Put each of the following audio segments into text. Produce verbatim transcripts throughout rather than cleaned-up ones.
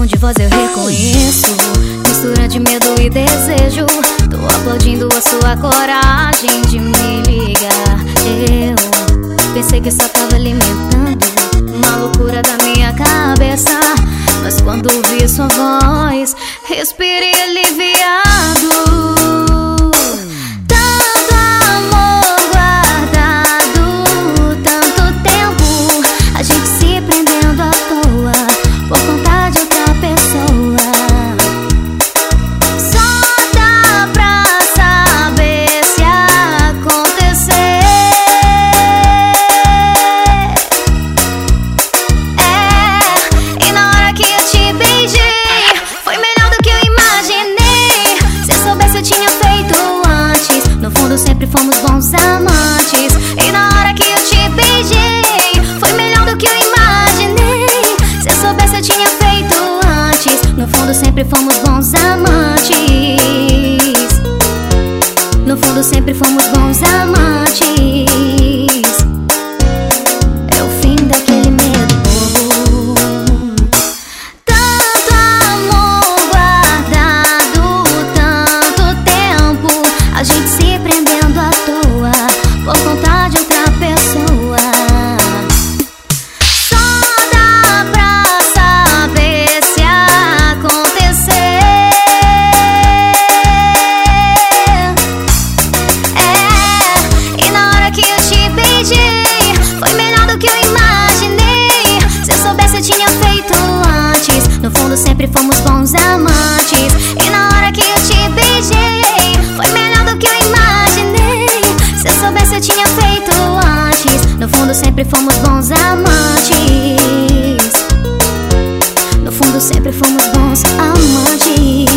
de voz eu reconheço, mistura de medo e desejo. Tô aplaudindo a sua coragem de me ligar. Eu pensei que só tava alimentando uma loucura da minha cabeça, mas quando ouvi sua voz, respirei aliviado. Tanto amor guardado, tanto tempo, a gente se prendendo à toa por conta de outra pessoa. Só dá pra saber se acontecer. É, e na hora que eu te beijei, foi melhor do que eu imaginei. Se eu soubesse eu tinha feito antes, no fundo sempre fomos bons amantes. E na hora que eu te beijei, foi melhor do que eu imaginei. Se eu soubesse eu tinha feito antes, no fundo sempre fomos bons amantes. No fundo sempre fomos bons amantes. É o fim daquele medo bobo. Tanto amor guardado, tanto tempo, a gente se prendendo à toa por conta de outra pessoa. Só dá pra saber se acontecer. É, e na hora que eu te beijei, foi melhor do que eu imaginei. Se eu soubesse eu tinha feito antes, no fundo sempre fomos bons amantes. E na hora que eu te beijei, foi melhor do que eu imaginei. Se eu soubesse eu tinha feito antes, no fundo sempre fomos bons amantes. No fundo sempre fomos bons amantes.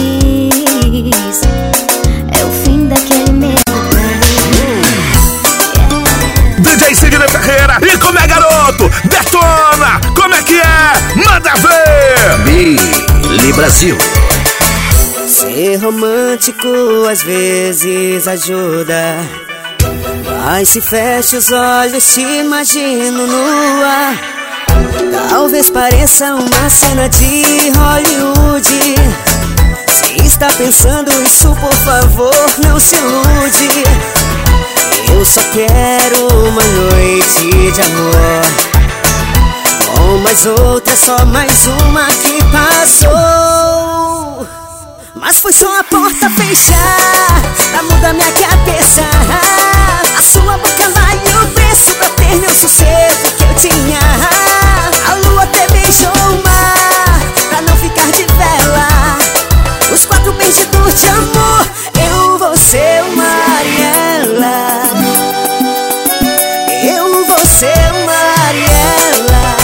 É o fim daquele medo. D J Sidney Ferreira, e como é, garoto? Detona! Como é que é? Manda ver! Billy Brasil. Ser romântico às vezes ajuda, mas se fecha os olhos te imagino nua. Talvez pareça uma cena de Hollywood. Se está pensando isso, por favor, não se ilude. Eu só quero uma noite de amor, com mais outra, só mais uma que passou. Mas foi só a porta fechar pra mudar minha cabeça. A sua boca vale o preço pra ter meu sossego que eu tinha. A lua até beijou o mar pra não ficar de vela. Os quatro perdidos de amor, eu vou ser uma Mariela. Eu vou ser uma Mariela.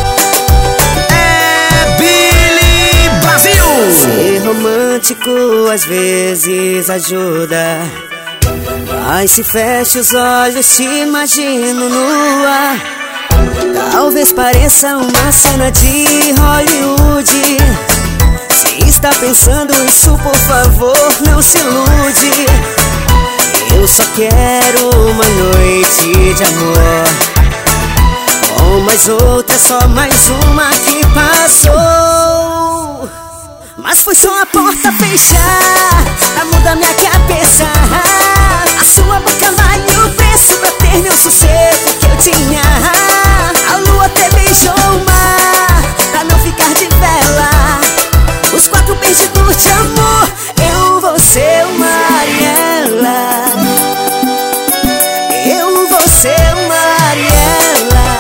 É Billy Brasil! Ser romântico às vezes ajuda, mas se fecha os olhos te imagino nua. Talvez pareça uma cena de Hollywood. Se está pensando isso, por favor, não se ilude. Eu só quero uma noite de amor, com mais outra, só mais uma que passou. Mas foi só a porta fechar pra mudar minha cabeça. A sua boca vale o preço pra ter meu sossego que eu tinha. A lua até beijou o mar pra não ficar de vela. Os quatro perdidos de amor, eu vou ser uma Mariela. Eu vou ser uma Mariela.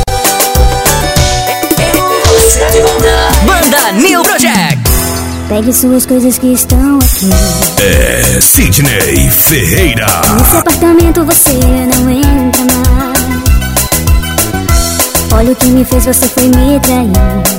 Eu vou ser uma Banda New Project. Pegue suas coisas que estão aqui. É Sidney Ferreira. Nesse apartamento você não entra mais. Olha o que me fez, você foi me trair.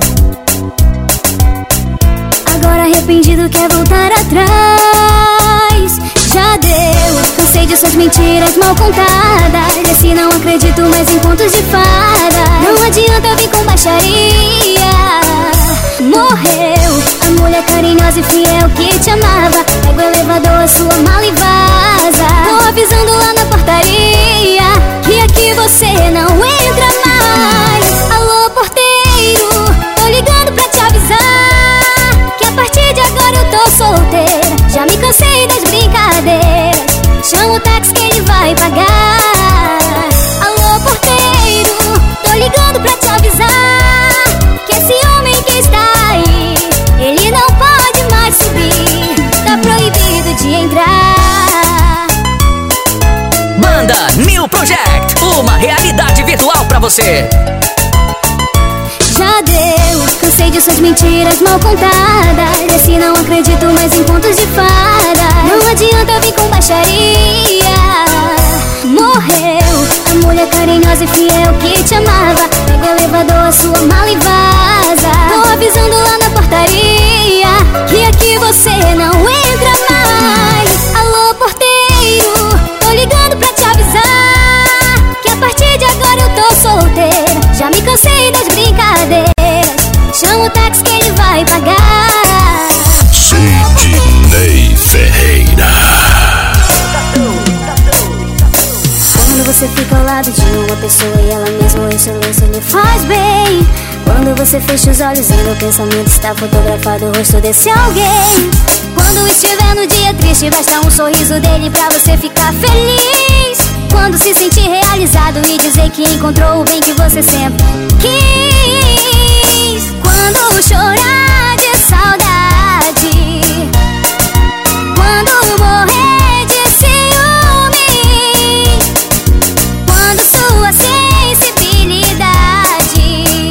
Agora arrependido quer voltar atrás. Já deu, cansei de suas mentiras mal contadas. Esse não acredito mais em contos de fada. Não adianta vir com baixaria. Morreu a mulher carinhosa e fiel que te amava. Pega o elevador, a sua mala e vaza. Tô avisando lá na portaria que aqui você não entra mais. Alô, porteiro, tô ligando pra te avisar. das brincadeiras. Chama o táxi que ele vai pagar. Alô, porteiro, tô ligando pra te avisar que esse homem que está aí, ele não pode mais subir, tá proibido de entrar. Banda New Project, uma realidade virtual pra você. Já deu, cansei de suas mentiras mal contadas. Esse não acredito mais em contos de fada. Não adianta vir com baixaria. Morreu a mulher carinhosa e fiel que te amava. Pega o elevador, a sua mala e vaza. Tô avisando lá na portaria que aqui você não entra mais. Alô, porteiro, tô ligando pra te avisar que a partir de agora eu tô solteira. Já me cansei das brincadeiras. Chama o táxi que ele vai pagar. Sidney Ferreira. Quando você fica ao lado de uma pessoa e ela mesma em silêncio lhe faz bem. Quando você fecha os olhos e no pensamento está fotografado o rosto desse alguém. Quando estiver no dia triste, basta um sorriso dele pra você ficar feliz. Quando se sentir realizado e dizer que encontrou o bem que você sempre quis. Quando chorar de saudade, quando morrer de ciúme, quando sua sensibilidade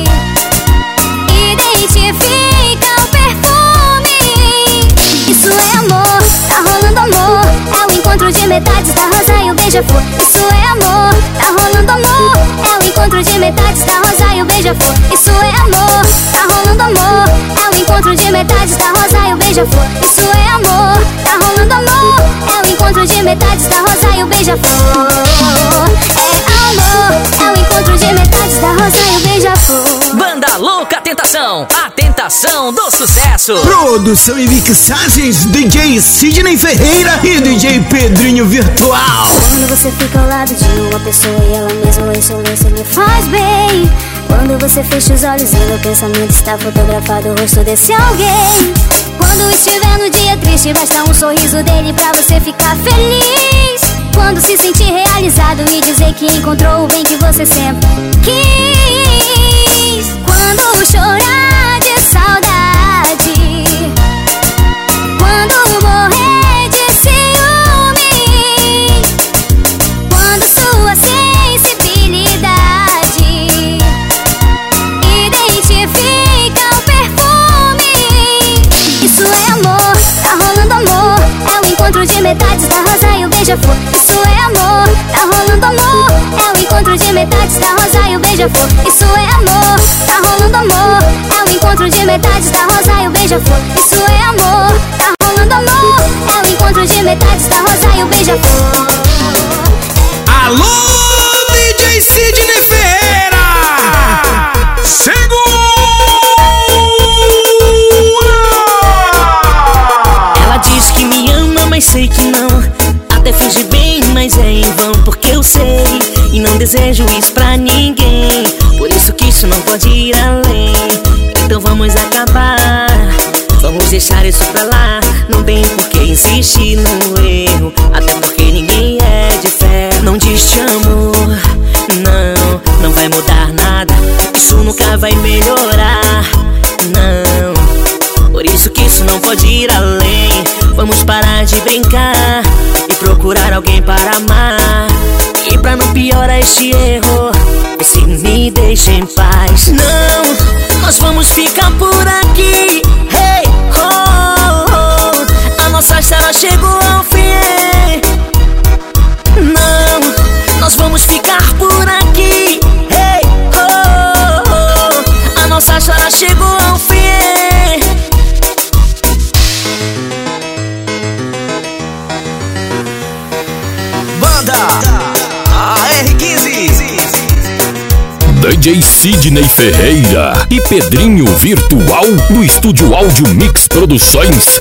identifica o perfume. Isso é amor, tá rolando amor. É o encontro de metades da rosa e o beija-flor. Isso é amor, tá rolando amor. É o encontro de metades da rosa e o beija-flor. Isso é amor, tá rolando amor. É o encontro de metades da rosa e o beija-flor. Isso é amor, tá rolando amor. É o encontro de metades da rosa e o beija-flor. É amor, é o encontro de metades da rosa e o beija-flor. Banda Louca Tentação, a tentação do sucesso. Produção e mixagens D J Sidney Ferreira e D J Pedrinho Virtual. Quando você fica ao lado de uma pessoa e ela mesma em silêncio lhe faz bem. Quando você fecha os olhos e no pensamento está fotografado o rosto desse alguém. Quando estiver no dia triste, basta um sorriso dele pra você ficar feliz. Quando se sentir realizado e dizer que encontrou o bem que você sempre quis. Quando chorar de saudade, quando morrer de ciúme, quando sua sensibilidade identifica o perfume. Isso é amor, tá rolando amor. É o encontro de metades da rosa e o beija-flor. Isso é amor, tá rolando amor. É o encontro de metades da rosa e o beija-flor. Isso é amor, tá rolando amor. É o encontro de metades da rosa e o beija-flor. Isso é amor, tá rolando amor. É o encontro de metades da rosa e o beija-flor. Alô, D J Sidney Ferreira. Segura! Ela diz que me ama, mas sei que não. Até finge bem, mas é em vão, porque eu sei e não desejo isso pra ninguém. Por isso que isso não pode ir além. Então vamos acabar, vamos deixar isso pra lá. Não tem por que insistir no erro, até porque ninguém é de fé. Não diz te amo, não, não vai mudar nada. Isso nunca vai melhorar, não. Por isso que isso não pode ir além. Vamos parar de brincar e procurar alguém para amar. E pra não piorar este erro, você me deixa em paz. Não, nós vamos ficar por aqui. Hey, oh, oh, a nossa história chegou ao fim. Não, nós vamos ficar por aqui. Hey, oh, oh, a nossa história chegou ao fim. A R quinze, D J Sidney Ferreira e Pedrinho Virtual no Estúdio Áudio Mix Produções.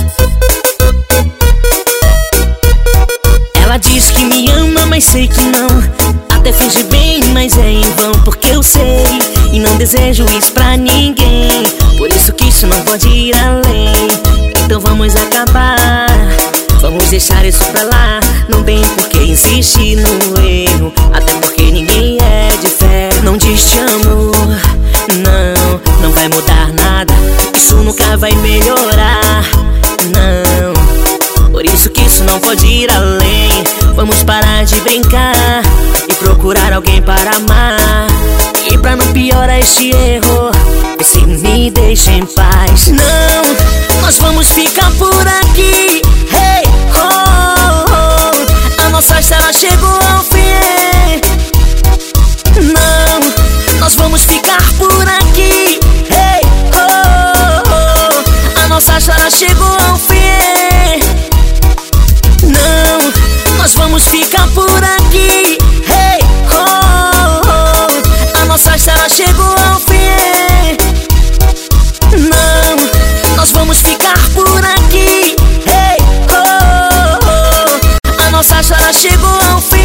Ela diz que me ama, mas sei que não. Até finge bem, mas é em vão, porque eu sei e não desejo isso pra ninguém. Por isso que isso não pode ir além. Então vamos acabar, deixar isso pra lá. Não tem por que insistir no erro, até porque ninguém é de fé. Não diz te amo, não, não vai mudar nada. Isso nunca vai melhorar, não. Por isso que isso não pode ir além. Vamos parar de brincar e procurar alguém para amar. E pra não piorar este erro, você me deixa em paz. Não, nós vamos ficar por aqui. Hey, oh, oh, a nossa história chegou ao fim. Não, nós vamos ficar por aqui. Hey, oh, oh, a nossa história chegou ao fim. Não, nós vamos ficar por aqui. Hey, oh, oh, a nossa história chegou ao fim. Não, nós vamos ficar por aqui. Hey, oh, oh, a nossa história chegou ao fim.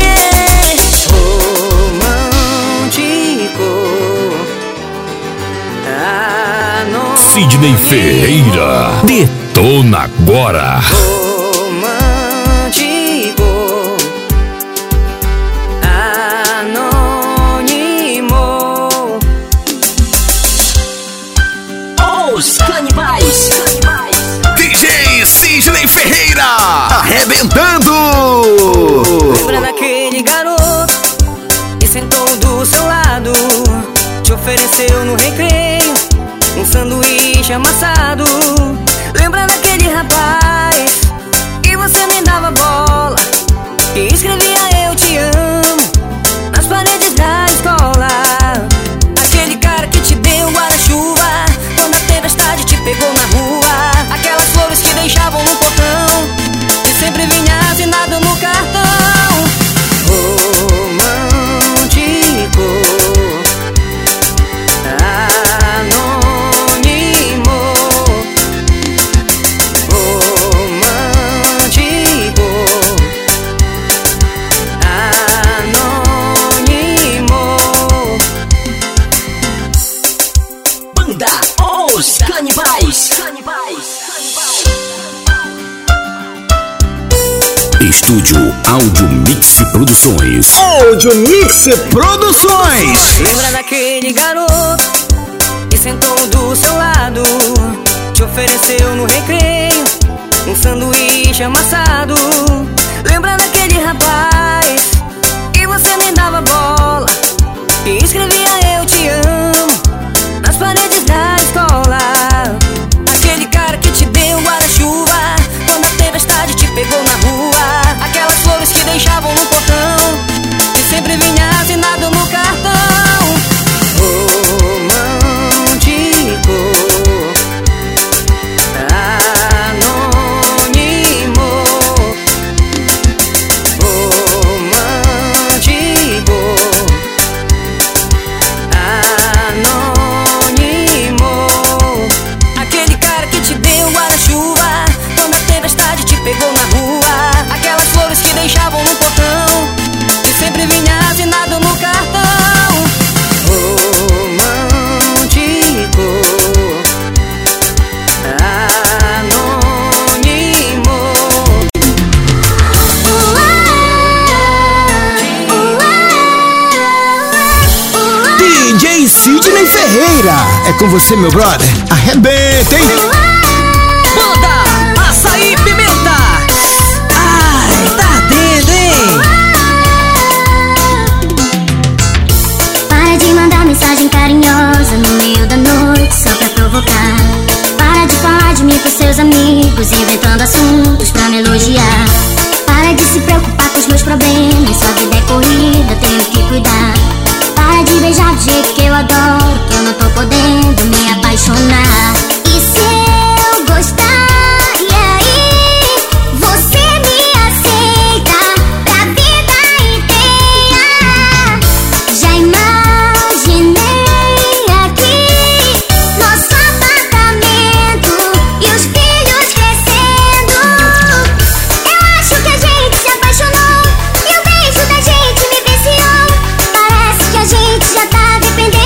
Sidney Ferreira, detona agora. Romântico, anônimo. Os canibais. D J Sidney Ferreira, arrebentando. Lembra daquele garoto que sentou do seu lado, te ofereceu no recreio um sanduíche amassado. Lembra daquele rapaz que você nem dava bola, que escrevia eu te amo nas paredes da escola. Aquele cara que te deu guarda-chuva quando a tempestade te pegou na rua. Aquelas flores que deixavam no portão e sempre vinha assinado no cartão. Romântico, Os canibais. Estúdio Áudio Mix Produções. Áudio Mix Produções. lembra daquele garoto que sentou do seu lado, te ofereceu no recreio um sanduíche amassado. Lembra daquele rapaz que você nem dava bola, que escrevia eu te amo nas paredes da escola. Aquele cara que te deu guarda-chuva quando a tempestade te pegou na rua. Aquelas flores que deixavam no portão e sempre vinha assinado no cartão. Romântico, anônimo. Romântico, anônimo. Aquele cara que te deu guarda-chuva quando a tempestade te pegou na rua. Aquelas flores que deixavam no portão e sempre vinha assinado no cartão. Romântico, anônimo. D J Sidney Ferreira, é com você, meu brother. Arrebenta, hein? Banda Açaí Pimenta. Ai, tá dentro, hein? Para de mandar mensagem carinhosa no meio da noite só pra provocar. Para de falar de mim pros seus amigos, inventando assuntos pra me elogiar. Para de se preocupar com os meus problemas, sua vida é corrida, tenho que cuidar. Para de beijar do jeito que eu adoro, que eu não tô podendo me apaixonar. E se eu gostar, e aí? Você me aceita pra vida inteira. Já imaginei aqui nosso apartamento e os filhos crescendo. Eu acho que a gente se apaixonou e o beijo da gente me viciou. Parece que a gente já tá dependendo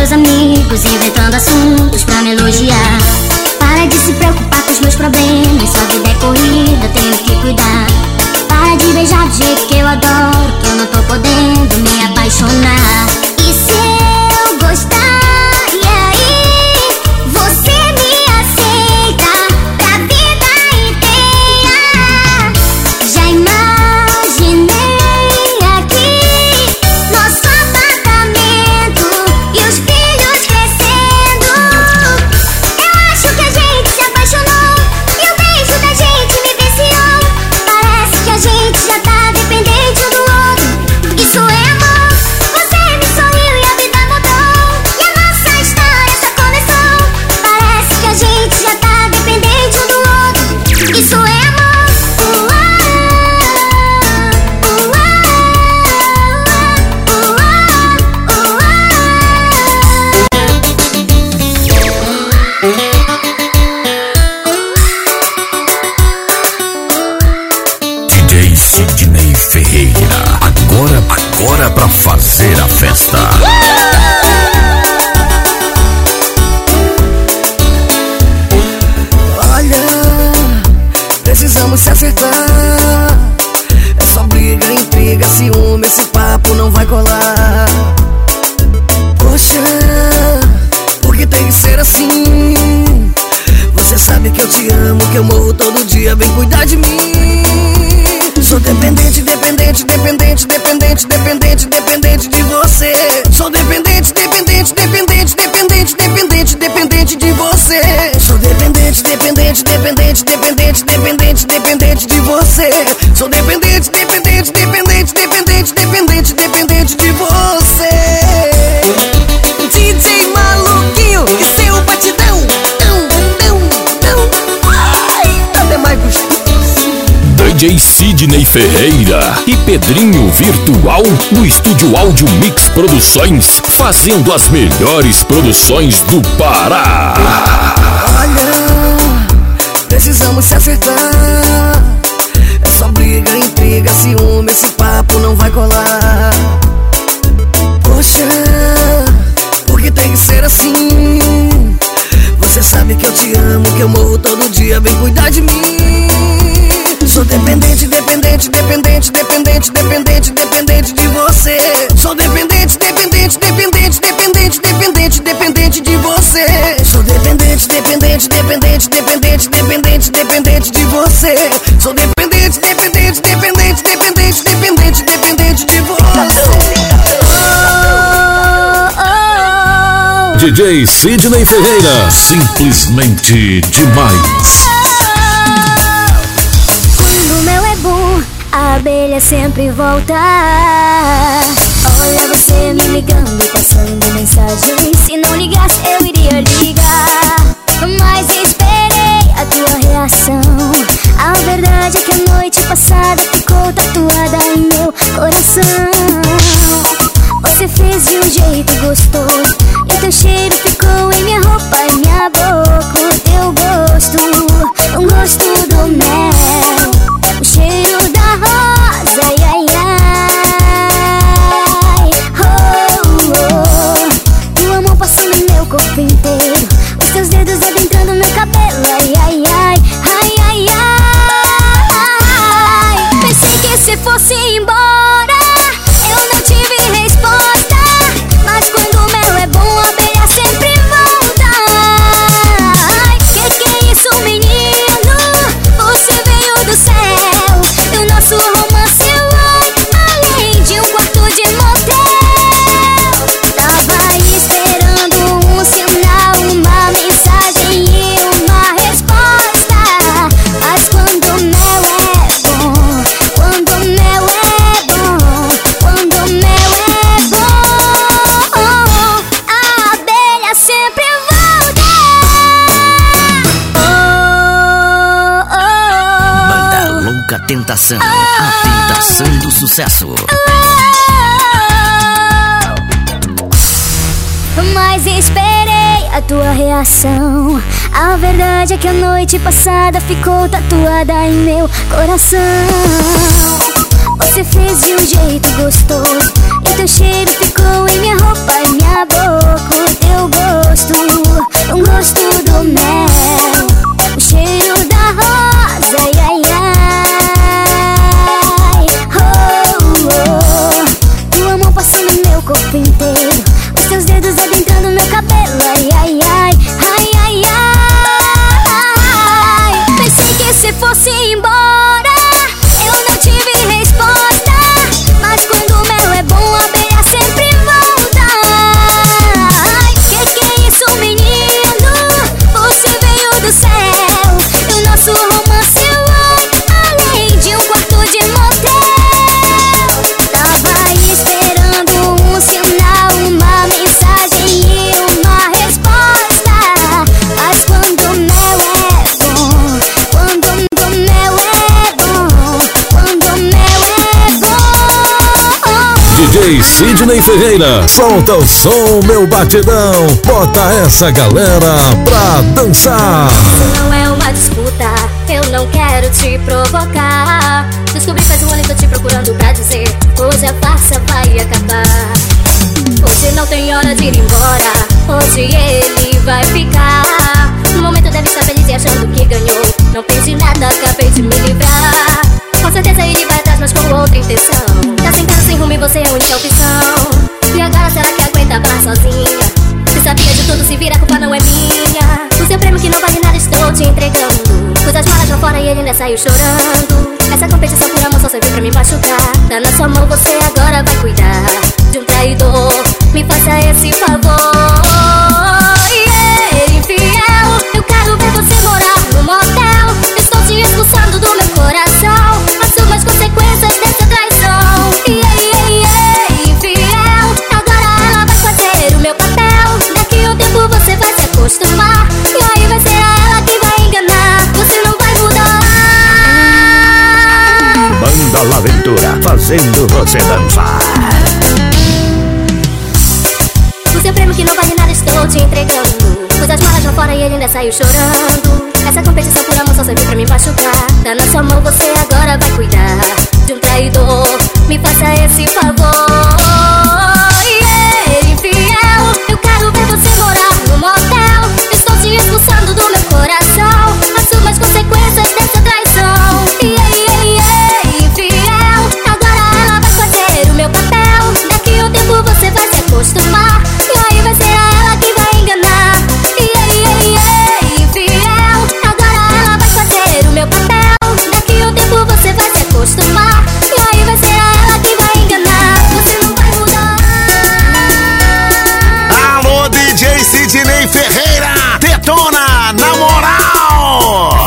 meus amigos, inventando assuntos pra me elogiar. Para de se preocupar com os meus problemas, sua vida é corrida, tenho que cuidar. Para de beijar do jeito que eu adoro, que eu não tô podendo me apaixonar. E se eu gostar, e aí? Você me aceita pra vida inteira. Já imaginei aqui nosso apartamento e os filhos crescendo. Eu acho que a gente se apaixonou e o beijo da gente me viciou. Parece que a gente já tá dependente um do outro. Isso é amor. Você me sorriu e a vida mudou, e a nossa história só começou. Parece que a gente já tá dependente um do outro. Isso é amor. Uá, uá, D J Sidney Ferreira, agora, agora pra fazer a festa. Olha, precisamos se acertar. É só briga, intriga, ciúme, esse papo não vai colar. Poxa, por que tem que ser assim? Você sabe que eu te amo, que eu morro todo dia, vem cuidar de mim. Sou dependente, dependente, dependente, dependente, dependente, dependente de você. Sou dependente, dependente, dependente, dependente, dependente, dependente de você. Sou dependente, dependente, dependente, dependente, dependente, dependente de você. Sou dependente, dependente, dependente, dependente, dependente, dependente de você. D J maluquinho e seu batidão. Não, não, não. Ai, tá demais gostoso. D J Sidney Ferreira e Pedrinho Virtual no Estúdio Áudio Mix Produções, fazendo as melhores produções do Pará. Olha, precisamos se acertar. É só briga, intriga, ciúme, esse papo não vai colar. Poxa, por que tem que ser assim? Você sabe que eu te amo, que eu morro todo dia, vem cuidar de mim. Sou dependente, dependente, dependente, dependente, dependente, dependente de você. Sou dependente, dependente, dependente, dependente, dependente, dependente de você. Sou dependente, dependente, dependente, dependente, dependente, dependente de você. Sou dependente, dependente, dependente, dependente, dependente, dependente de você. D J Sidney Ferreira, simplesmente demais. Quando o mel é bom, a abelha sempre volta. Olha você me ligando, passando mensagem. Se não ligasse eu iria ligar, mas esperei a tua reação. A verdade é que a noite passada ficou tatuada em meu coração. Você fez de um jeito gostoso, e o teu cheiro ficou em minha roupa e minha boca. O teu gosto, o gosto do mel, o cheiro da rosa, ai, ai, ai. Oh, oh. Tua mão passando no meu corpo inteiro, os teus dedos adentrando meu cabelo, ai, ai, ai, ai, ai, ai. Pensei que se fosse embora eu não tive resposta, mas quando o mel é bom, a abelha sempre volta. Ai, que que é isso, menino? Você veio do céu, e o nosso romance vai além de um quarto de motel. Tava esperando um sinal, uma mensagem e uma resposta, mas quando o mel é bom, quando o mel é bom, quando o mel é bom, a abelha sempre volta. Oh, oh, Banda Louca Tentação, a tentação do sucesso. Mas esperei a tua reação. A verdade é que a noite passada ficou tatuada em meu coração. Você fez de um jeito gostoso, e teu cheiro ficou em minha roupa e minha boca. O teu gosto, o gosto do mel, o cheiro da rosa, ai, ai, ai. Oh, oh. E o amor passando no meu corpo inteiro, os teus dedos adentrando meu cabelo, ai, ai, ai, ai, ai, ai. Pensei que se fosse embora, eu não tive resposta, mas quando o mel é bom, a abelha sempre volta. Ai, que que é isso, menino? Você veio do céu, e o nosso romance vai além de um quarto de motel. Tava esperando um sinal, uma mensagem e uma resposta, mas quando o mel é bom, quando o mel é bom, quando o mel é bom. D J Sidney Ferreira, solta o som, meu batidão, bota essa galera pra dançar. Não é uma disputa, eu não quero te provocar. Descobri faz um ano e tô te procurando pra dizer, hoje a farsa vai acabar. Hoje não tem hora de ir embora, hoje ele vai ficar. No momento deve estar feliz e achando que ganhou, não perdi nada, acabei de me livrar. Com certeza ele vai atrás, mas com outra intenção. Tá sem casa, sem rumo e você é a única opção. E agora será que aguenta falar sozinha? Você sabia de tudo, se vira, a culpa não é minha. O seu prêmio que não vale nada estou te entregando. Coisas malas lá fora e ele ainda saiu chorando. Essa competição por amor só serviu pra me machucar. Tá na sua mão, você agora vai cuidar de um traidor, me faça esse favor. Yeah, infiel, eu quero ver você morar no motel. Estou te expulsando do meu coração, assuma as consequências dessa traição. Yeah, yeah, yeah, infiel, agora ela vai fazer o meu papel. Daqui a um tempo você vai se acostumar, e aí vai ser ela que vai enganar, você não vai mudar. Banda La Aventura, fazendo você dançar. O seu prêmio que não vale nada estou te entregando. Coisas malas lá fora e ele ainda saiu chorando. Essa competição por amor só serviu pra me machucar. Tá na sua mão, você agora vai cuidar de um traidor, me faça esse favor. Yeah, infiel, eu quero ver você morar no motel. Estou te expulsando do meu coração, assuma as consequências dessa traição. Yeah, yeah, yeah, infiel, agora ela vai fazer o meu papel. Daqui a um tempo você vai se acostumar, e aí vai ser ela que vai enganar. Yeah, yeah, yeah, infiel, agora ela vai fazer o meu papel. Daqui a um tempo você vai se acostumar, e aí vai ser ela que vai enganar, você não vai mudar. Alô, D J Sidney Ferreira, detona na moral.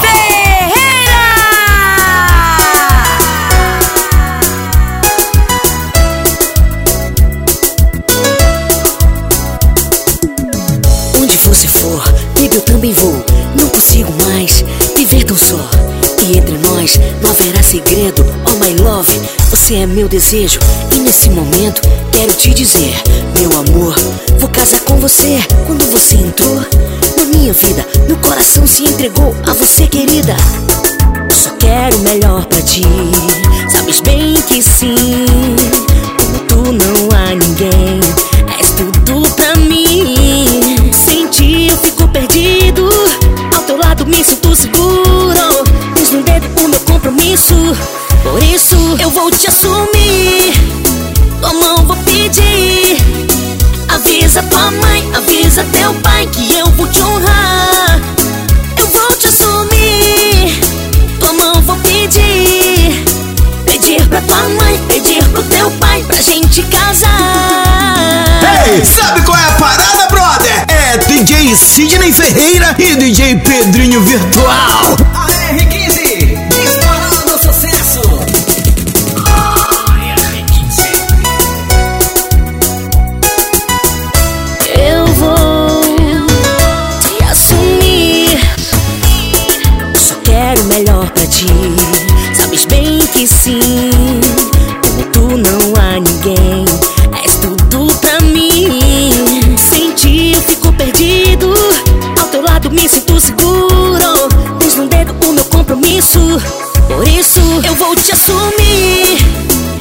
Onde você for, baby, eu também vou. Não consigo mais viver tão só. E entre nós não haverá segredo. Oh my love, você é meu desejo. E nesse momento quero te dizer, meu amor, vou casar com você. Quando você entrou na minha vida, meu coração se entregou a você, querida. Só quero o melhor pra ti, sabes bem que sim. Como tu não há ninguém, és tudo pra mim. Sem ti eu fico perdido, ao teu lado me sinto seguro. Tens no dedo o meu compromisso, por isso eu vou te assumir. Tua mão vou pedir, avisa tua mãe, avisa teu pai que eu vou te honrar. Eu vou te assumir, tua mão vou pedir. Pedir pra tua mãe, pedir pro teu pai, pra gente casar. Ei, sabe qual é a parada, brother? É D J Sidney Ferreira e D J Pedrinho Virtual. A R quinze, disparando sucesso. Eu vou te assumir, só quero o melhor pra ti, sabes bem que sim. Como tu não há ninguém, és tudo pra mim. Sem ti eu fico perdido, ao teu lado me sinto seguro. Tens no dedo o meu compromisso, por isso eu vou te assumir.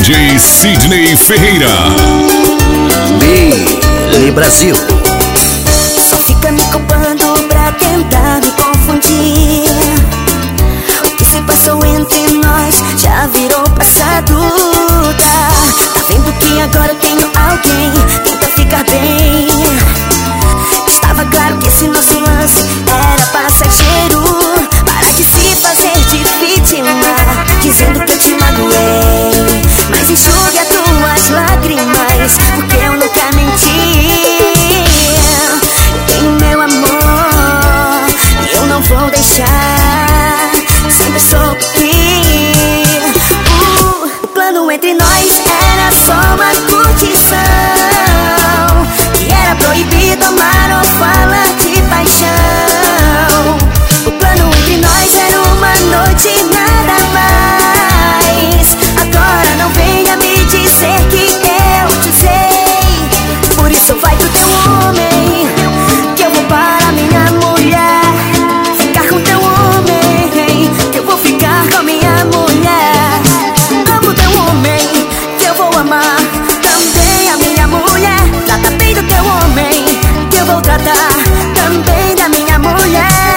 J Sidney Ferreira. Billy Brasil. Só fica me culpando pra tentar me confundir. O que se passou entre nós já virou passado. Tá, tá vendo que agora eu tenho alguém, tenta ficar bem. Estava claro que esse nosso lance era passageiro. Para de se fazer de vítima, dizendo que eu te magoei. Mas enxugue as tuas lágrimas, porque eu nunca menti. Tenho meu amor e eu não vou deixar. Sempre soube. uh, O plano entre nós era só uma curtição, e era proibido amar ou falar de paixão. O plano entre nós era uma noite e nada mais. Agora não venha me dizer que eu te usei. Por isso vai pro teu homem, que eu vou para minha mulher. Ficar com teu homem, que eu vou ficar com minha mulher. Amo teu homem, que eu vou amar também a minha mulher. Trata bem do teu homem, que eu vou tratar também da minha mulher.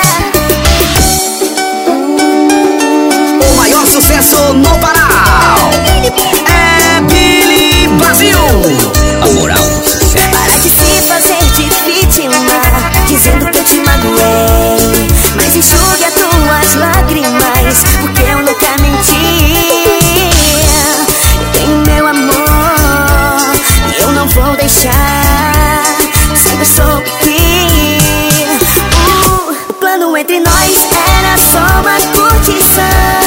O maior sucesso no Pará é Billy Brasil. A moral do sucesso. Para de se fazer de vítima, dizendo que eu te magoei. Mas enxugue as tuas lágrimas, porque eu nunca menti. Tenho meu amor e eu não vou deixar. Sempre soube que uh, o plano entre nós era só uma curtição,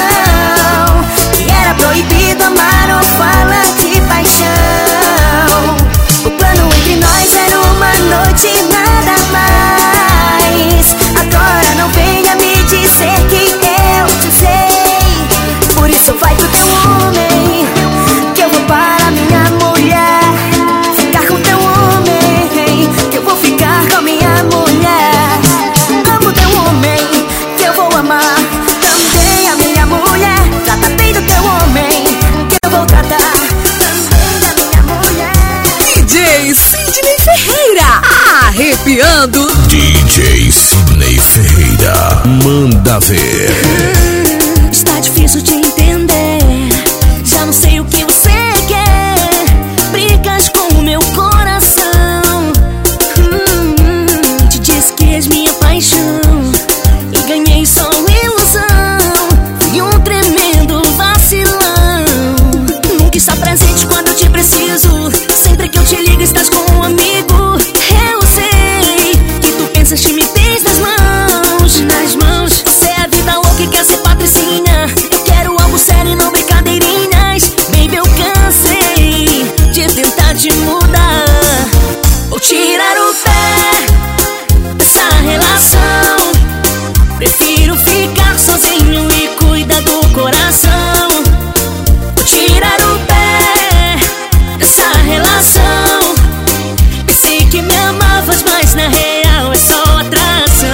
e era proibido amar ou falar de paixão. O plano entre nós era uma noite e nada mais. Agora não venha me dizer que eu te usei. Por isso vai pro teu homem, que eu vou para minha mulher. Ficar com teu homem, que eu vou ficar com minha mulher. Amo teu homem, que eu vou amar também a minha mulher. Trata bem do teu homem, que eu vou tratar também da minha mulher. D J Sidney Ferreira, arrepiando. D J Sidney Ferreira, manda ver. Está difícil de entender, já não sei o que você quer. Brigas com o meu coração. hum, Te disse que és minha paixão e ganhei só ilusão. Fui um tremendo vacilão. Nunca está presente quando eu te preciso. Sempre que eu te ligo estás com um amigo. Eu sei que tu pensas que me tens nas mãos, nas mãos. Você é a vida louca e quer ser patricinha. Eu quero algo sério e não brincadeirinhas. Baby, eu cansei de tentar te mudar ou tirar o pé dessa relação. Prefiro ficar sozinho e cuidar do coração. Vou tirar o pé dessa relação. Pensei que me amavas, mas na real é só atração.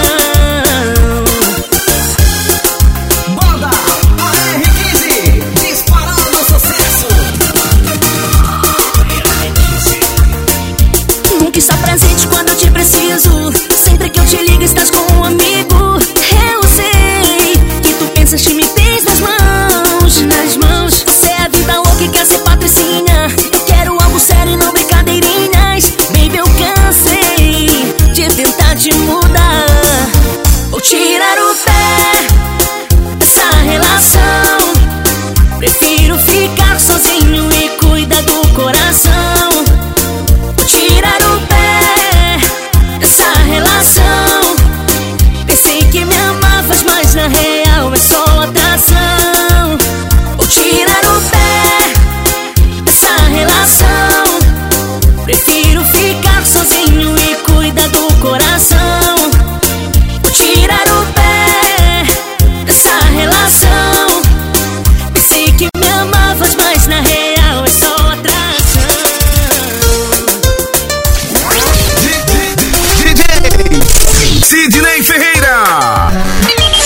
Banda A R quinze, disparando sucesso. Nunca está presente quando eu te preciso. Sempre que eu te ligo estás com um amigo. Eu sei que tu pensas que me tens nas mãos, nas mãos. Você é a vida louca e quer ser patricinha. Eu quero algo sério e não brincadeirinhas. Baby, eu cansei de tentar te mudar ou tirar o pé dessa relação. Prefiro ficar sozinho e cuidar do coração. Vou tirar o pé dessa relação. Pensei que me amavas, mas na real é só atração. Vou tirar o pé dessa relação. Prefiro ficar sozinho e cuidar do coração. Vou tirar o pé dessa relação. Pensei que me amavas, mas na real é só atração. D J Sidney Ferreira,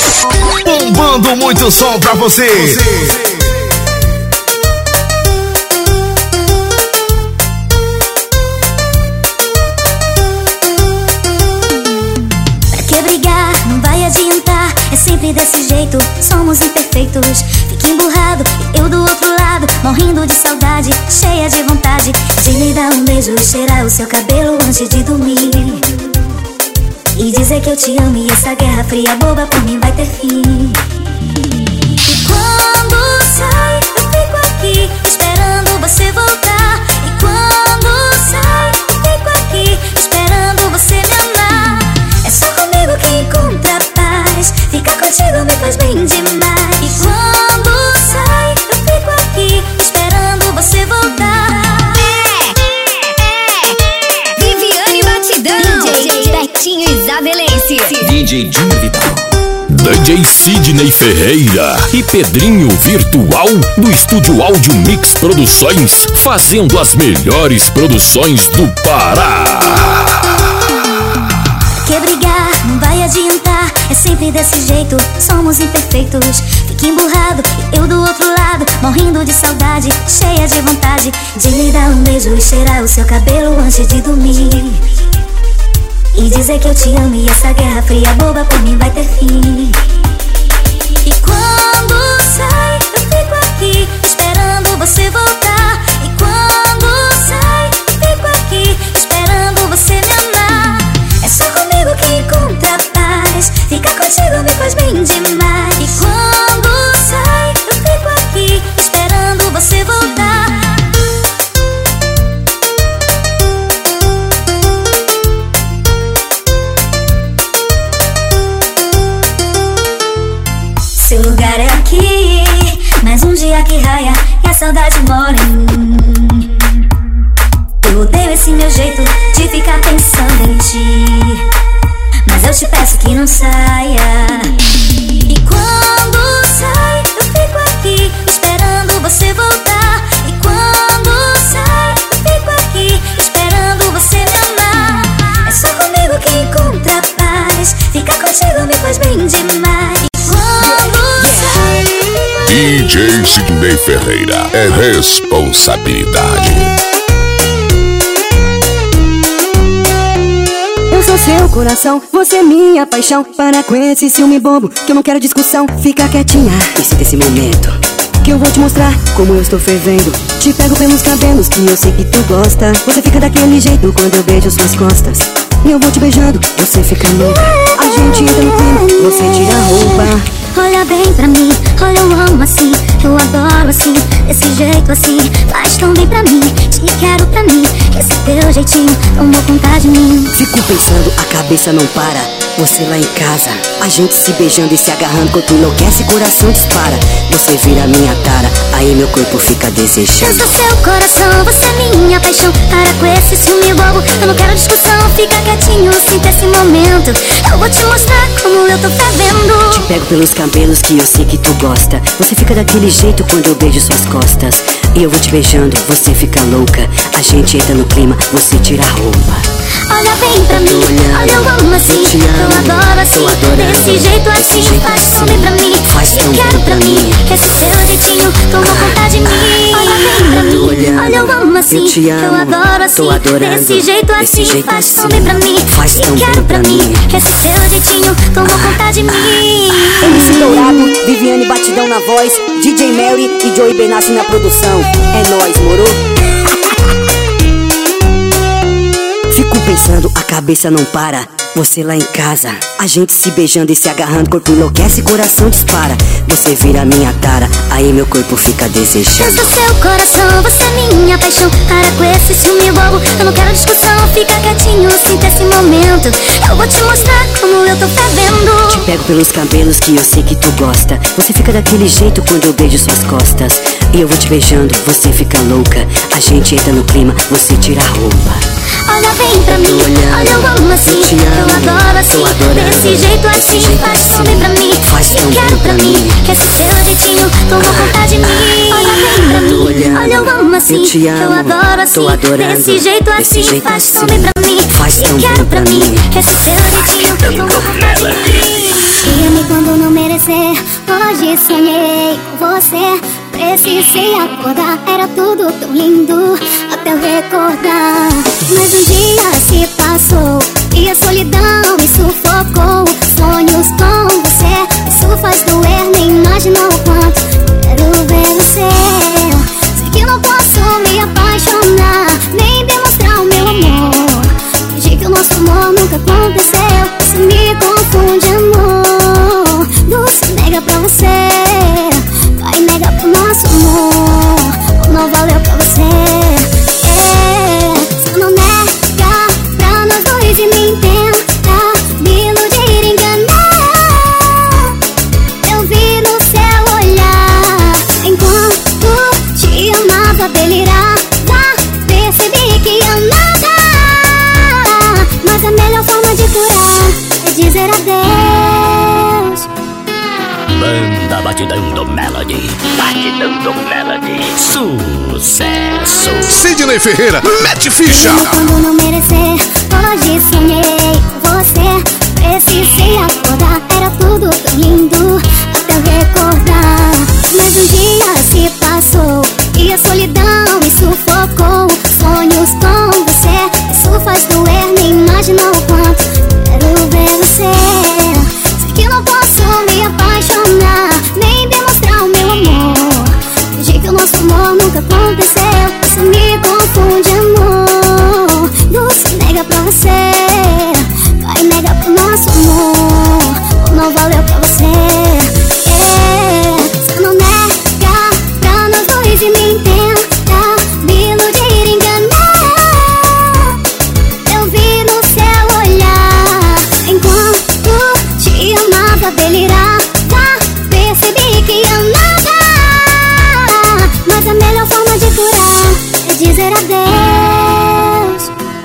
bombando muito som pra você. jeito, somos imperfeitos. Fica emburrado e eu do outro lado, morrendo de saudade, cheia de vontade de lhe dar um beijo e cheirar o seu cabelo antes de dormir. E dizer que eu te amo e essa guerra fria boba por mim vai ter fim. E quando sai, eu fico aqui esperando você voltar. E quando sai, eu fico aqui esperando você me amar. É só comigo que encontra paz, ficar contigo me faz bem demais. E quando sai, eu fico aqui esperando você voltar. É, é, é, Viviane Batidão, D J Betinho Isabelense, D J Dinho Vital, D J Sidney Ferreira e Pedrinho Virtual do Estúdio Áudio Mix Produções, fazendo as melhores produções do Pará. Quer brigar, não vai adiantar, é sempre desse jeito, somos imperfeitos. Fica emburrado e eu do outro lado, morrendo de saudade, cheia de vontade de lhe dar um beijo e cheirar o seu cabelo antes de dormir. E dizer que eu te amo e essa guerra fria boba por mim vai ter fim. E quando sai, eu fico aqui esperando você voltar. E quando sai, eu fico aqui esperando você me amar. É só comigo que encontra paz, ficar contigo me faz bem demais. E quando sai, eu fico aqui esperando você voltar. Seu lugar é aqui, mais um dia que raia e a saudade mora em mim. Eu odeio esse meu jeito de ficar pensando em ti, mas eu te peço que não saia. E quando sai, eu fico aqui esperando você voltar. E quando sai, eu fico aqui esperando você me amar. É só comigo que encontra paz, ficar contigo me faz bem demais. D J Sidney Ferreira é responsabilidade. Eu sou seu coração, você é minha paixão. Para com esse ciúme bobo, que eu não quero discussão. Fica quietinha e sinta esse momento, que eu vou te mostrar como eu estou fervendo. Te pego pelos cabelos, que eu sei que tu gosta. Você fica daquele jeito quando eu beijo suas costas. E eu vou te beijando, você fica louca. A gente entra no clima, você tira a roupa. Olha bem pra mim, olha eu amo assim, eu adoro assim, desse jeito assim, faz tão bem pra mim, te quero pra mim, esse teu jeitinho tomou conta de mim. Fico pensando, a cabeça não para, você lá em casa, a gente se beijando e se agarrando, quando enlouquece, coração dispara, você vira minha tara, aí meu corpo fica desejando. Eu sou seu coração, você é minha paixão, para com esse ciúme bobo, eu não quero discussão, fica quietinho, sinta esse momento, eu vou te mostrar como eu tô fervendo. Te pego pelos cabelos que eu sei que tu gosta. Você fica daquele jeito quando eu beijo suas costas. E eu vou te beijando, você fica louca. A gente entra no clima, você tira a roupa. Olha bem pra mim, olha eu amo assim, eu, eu adoro assim, desse jeito assim, jeito faz tão bem pra mim, faz tão quero pra mim, que esse teu jeitinho tomou conta de mim. Olha bem pra mim, olha eu amo assim, eu, te amo, eu adoro assim, desse jeito assim, jeito faz tão bem pra mim, faz tão quero pra mim, que esse teu jeitinho tomou conta de mim. M C Dourado, Viviane Batidão na voz, D J Mary e Joey Benassi na produção. É nóis, moro? Fico pensando, a cabeça não para, você lá em casa, a gente se beijando e se agarrando, corpo enlouquece, coração dispara, você vira minha tara, aí meu corpo fica desejando. Eu sou seu coração, você é minha paixão, para com esse ciúme bobo, eu não quero discussão, fica quietinho, sinta esse momento, eu vou te mostrar como eu tô fervendo. Te pego pelos cabelos que eu sei que tu gosta, você fica daquele jeito quando eu beijo suas costas, e eu vou te beijando, você fica louca, a gente entra no clima, você tira a roupa. Olha bem pra mim, olha eu amo assim, eu, eu adoro assim, desse jeito assim, jeito faz tão bem pra mim, te quero pra mim, que esse teu jeitinho tomou conta de mim. Olha bem pra mim, olha eu amo assim, eu, eu adoro assim, desse jeito assim, faz tão bem pra mim, te quero pra mim, que esse teu jeitinho tomou conta de mim. Diga-me quando não merecer, hoje sonhei com você, precisei acordar, era tudo tão lindo até eu recordar. Mas um dia se passou, e a solidão me sufocou. Sonhos com você, isso faz doer, nem imaginou o quanto quero ver você. Sei que não posso me apaixonar, nem demonstrar o meu amor. Fingir que o nosso amor nunca aconteceu, isso me confunde, amor. Luz nega pra você, vai negar pro nosso amor, ou não valeu pra você. É, só não nega pra nós dois e nem tenta me iludir, enganar. Eu vi no seu olhar, enquanto te amava, delirava, percebi que eu nada. Mas a melhor forma de curar é dizer adeus. Banda Batidão do Melody, Batidão do Melody, sucesso. Sidney Ferreira, mete ficha. Mesmo quando não merecer, hoje sonhei com você. Precisei acordar, era tudo tão lindo até eu recordar. Mas um dia se passou e a solidão me sufocou. Sonhos com você, isso faz doer, nem imaginou o quanto quero ver você. Sei que não posso me apaixonar, nem demonstrar o meu amor. Fingir que o nosso amor nunca aconteceu, isso me confunde, amor. Luz nega pra você, vai negar pro nosso amor, ou não valeu pra você. É, só não nega pra nós dois e nem tenta me iludir, enganar. Eu vi no seu olhar, enquanto te amava, delirava, percebi que eu nada. Mas a melhor forma de curar é dizer adeus.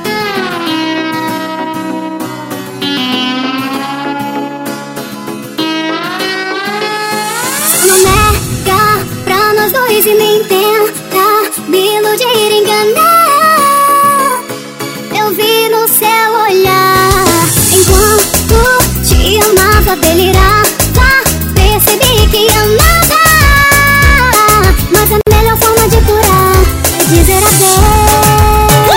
Não nega pra nós dois e nem tenta me iludir, enganar. Eu vi no seu olhar, enquanto te amava, delirava, percebi que eu nada. Mas a melhor forma de curar é dizer adeus.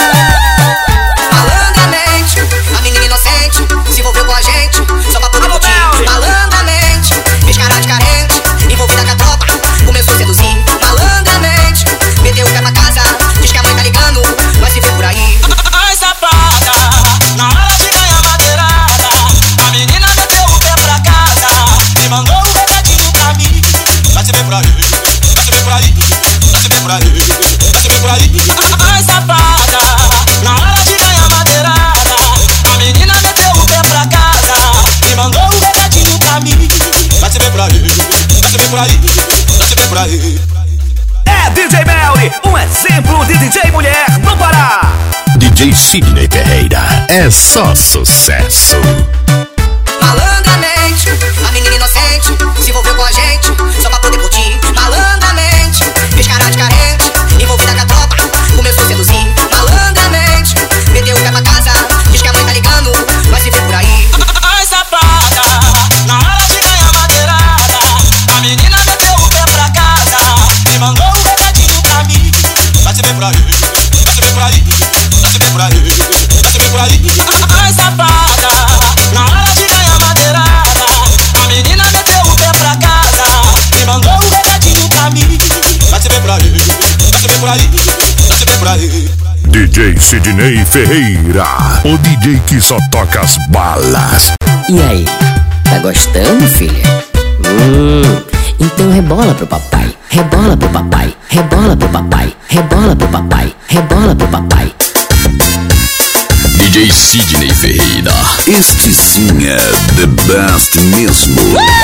Malandramente, a menina inocente se envolveu com a gente só pra poder curtir. Malandramente, fez cara de carente, envolvida com a tropa, começou a seduzir. Malandramente, meteu o pé pra casa, diz que a mãe tá ligando, vai se ver por aí. Ai, safada, na hora de ganhar madeirada, a menina meteu o pé pra casa e mandou um recadinho pra mim. Vai se ver por aí, vai se ver por aí, vai se ver por aí, vai se ver por aí. Ai, safada, na hora de ganhar madeirada, a menina meteu o pé pra casa e mandou um recadinho pra mim. Vai se ver por aí, vai se ver por aí, vai se ver por aí. É D J Melly, um exemplo de D J mulher no Pará. D J Sidney Ferreira, é só sucesso. Malandramente, a menina inocente se envolveu com a gente só pra poder curtir. Malandramente, fez cara de carente, envolvida com a tropa, começou a seduzir. Malandramente, meteu o pé pra casa, diz que a mãe tá ligando, vai se ver por aí. Ai, safada, na hora de ganhar madeirada, a menina meteu o pé pra casa e mandou um recadinho pra mim. Vai se ver por aí, vai se ver por aí, vai se ver por aí, vai se ver por aí. Ai, safada, na hora de ganhar madeirada, a menina meteu o pé pra casa e mandou um recadinho pra mim. Vai se ver por aí, vai se ver por aí, vai se ver por aí. D J Sidney Ferreira, o D J que só toca as balas. E aí, tá gostando, filha? Hum, então rebola pro papai, rebola pro papai, rebola pro papai, rebola pro papai, rebola pro papai. D J Sidney Ferreira, este sim é the best mesmo.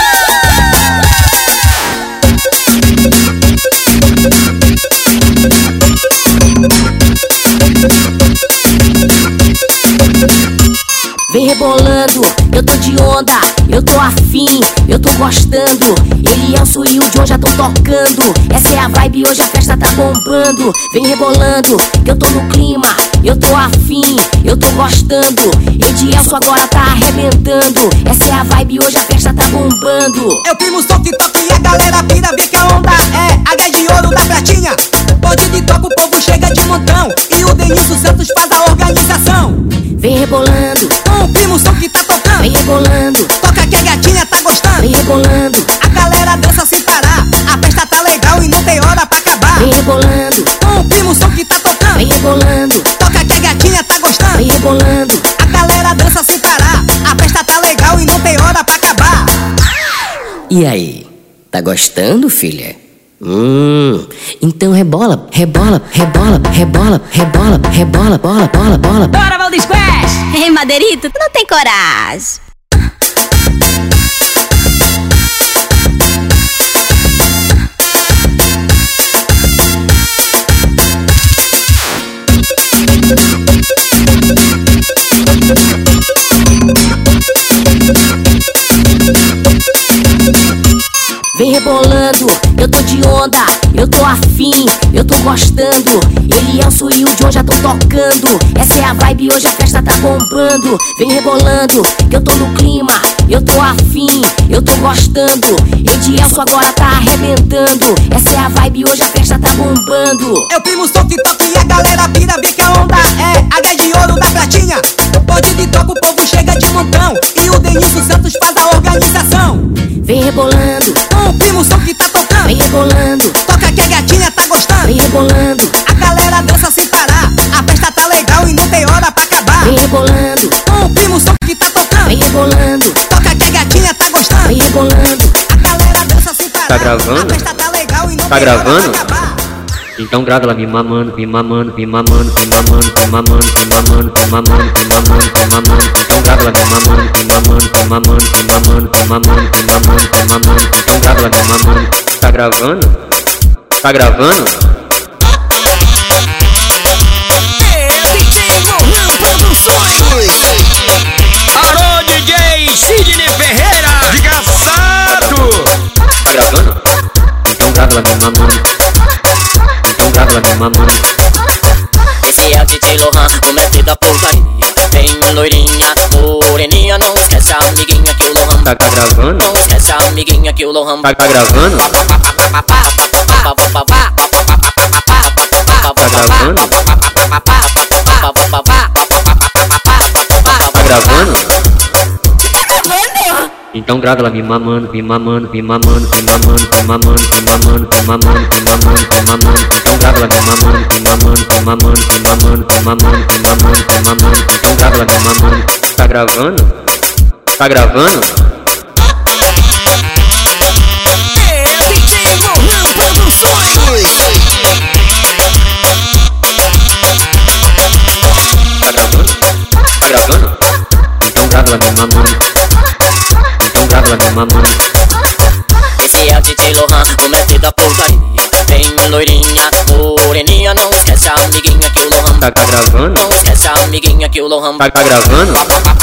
Vem rebolando, eu tô de onda, eu tô afim, eu tô gostando. Elielson e o John já tão tocando. Essa é a vibe, hoje a festa tá bombando. Vem rebolando, que eu tô no clima, eu tô afim, eu tô gostando. Elielson agora tá arrebentando. Essa é a vibe, hoje a festa tá bombando. Eu primo som que toca e a galera pira, vê que a onda é a águia de ouro da pratinha. Onde de toca o povo chega de montão e o Denilson Santos faz a organização. Vem rebolando, rebolando, com o primo som que tá tocando. vem rebolando, Toca que a gatinha tá gostando. vem rebolando. A galera dança sem parar. A festa tá legal e não tem hora pra acabar. E aí, tá gostando, filha? Hum, então rebola, rebola, rebola, rebola, rebola, rebola, bola, bola, bola. Bora, Valdo Squash! Ei, Madeirito, tu não tem coragem. Vem rebolando, eu tô de onda, eu tô afim, eu tô gostando. Elielson e o John já tão tocando. Essa é a vibe, hoje a festa tá bombando. Vem rebolando, eu tô no clima, eu tô afim, eu tô gostando. Elielson agora tá arrebentando. Essa é a vibe, hoje a festa tá bombando. É o primo som que toca e a galera vira, vê que a onda é águia de ouro da pratinha. Pode de toca, o povo chega de montão e o Denício Santos faz a organização. Vem rebolando, com o primo som que tá tocando. vem rebolando, Toca que a gatinha tá gostando. vem rebolando, A galera dança sem parar. A festa tá legal e não tem hora pra acabar. vem rebolando, Com o primo som que tá tocando. vem rebolando, Toca que a gatinha tá gostando. vem rebolando. A galera dança sem parar. Tá gravando? A festa tá legal e não Tá tem hora gravando? pra acabar. Então grava ela me mamando, me mamando, me mamando, me mamando, me mamando, me mamando, me mamando, me mamando, me mamando. Então grava ela me mamando, me mamando, me mamando, me mamando, me mamando, me mamando, me mamando. Então grava ela me mamando. Tá gravando? Tá gravando? Alô, D J Sidney Ferreira, desgraçado! Tá gravando? Então grava ela me mamando. Então grava ela me mamando. Esse é o D J Lohan, o mestre da putaria. Vem loirinha, moreninha, não esquece a amiguinha que o Lohan Tá, tá gravando? Não esquece a amiguinha que o Lohan Tá, tá gravando? Tá gravando? Tá gravando? Então grava ela me mamando, me mamando, me mamando, me mamando, me mamando, me mamando, me mamando, me mamando, me mamando. Então grava ela me mamando, me mamando, me mamando, me mamando, me mamando, me mamando, me mamando. Então grava ela me mamando. Tá gravando? Tá gravando? Tá gravando? Tá gravando? Então grava ela me mamando. Então grava ela me mamando. Esse é o D J Lohan, o mestre da putaria. Vem loirinha, moreninha, não esquece a amiguinha que o Lohan Tá, tá gravando? Não esquece a amiguinha que o Lohan Tá, tá gravando?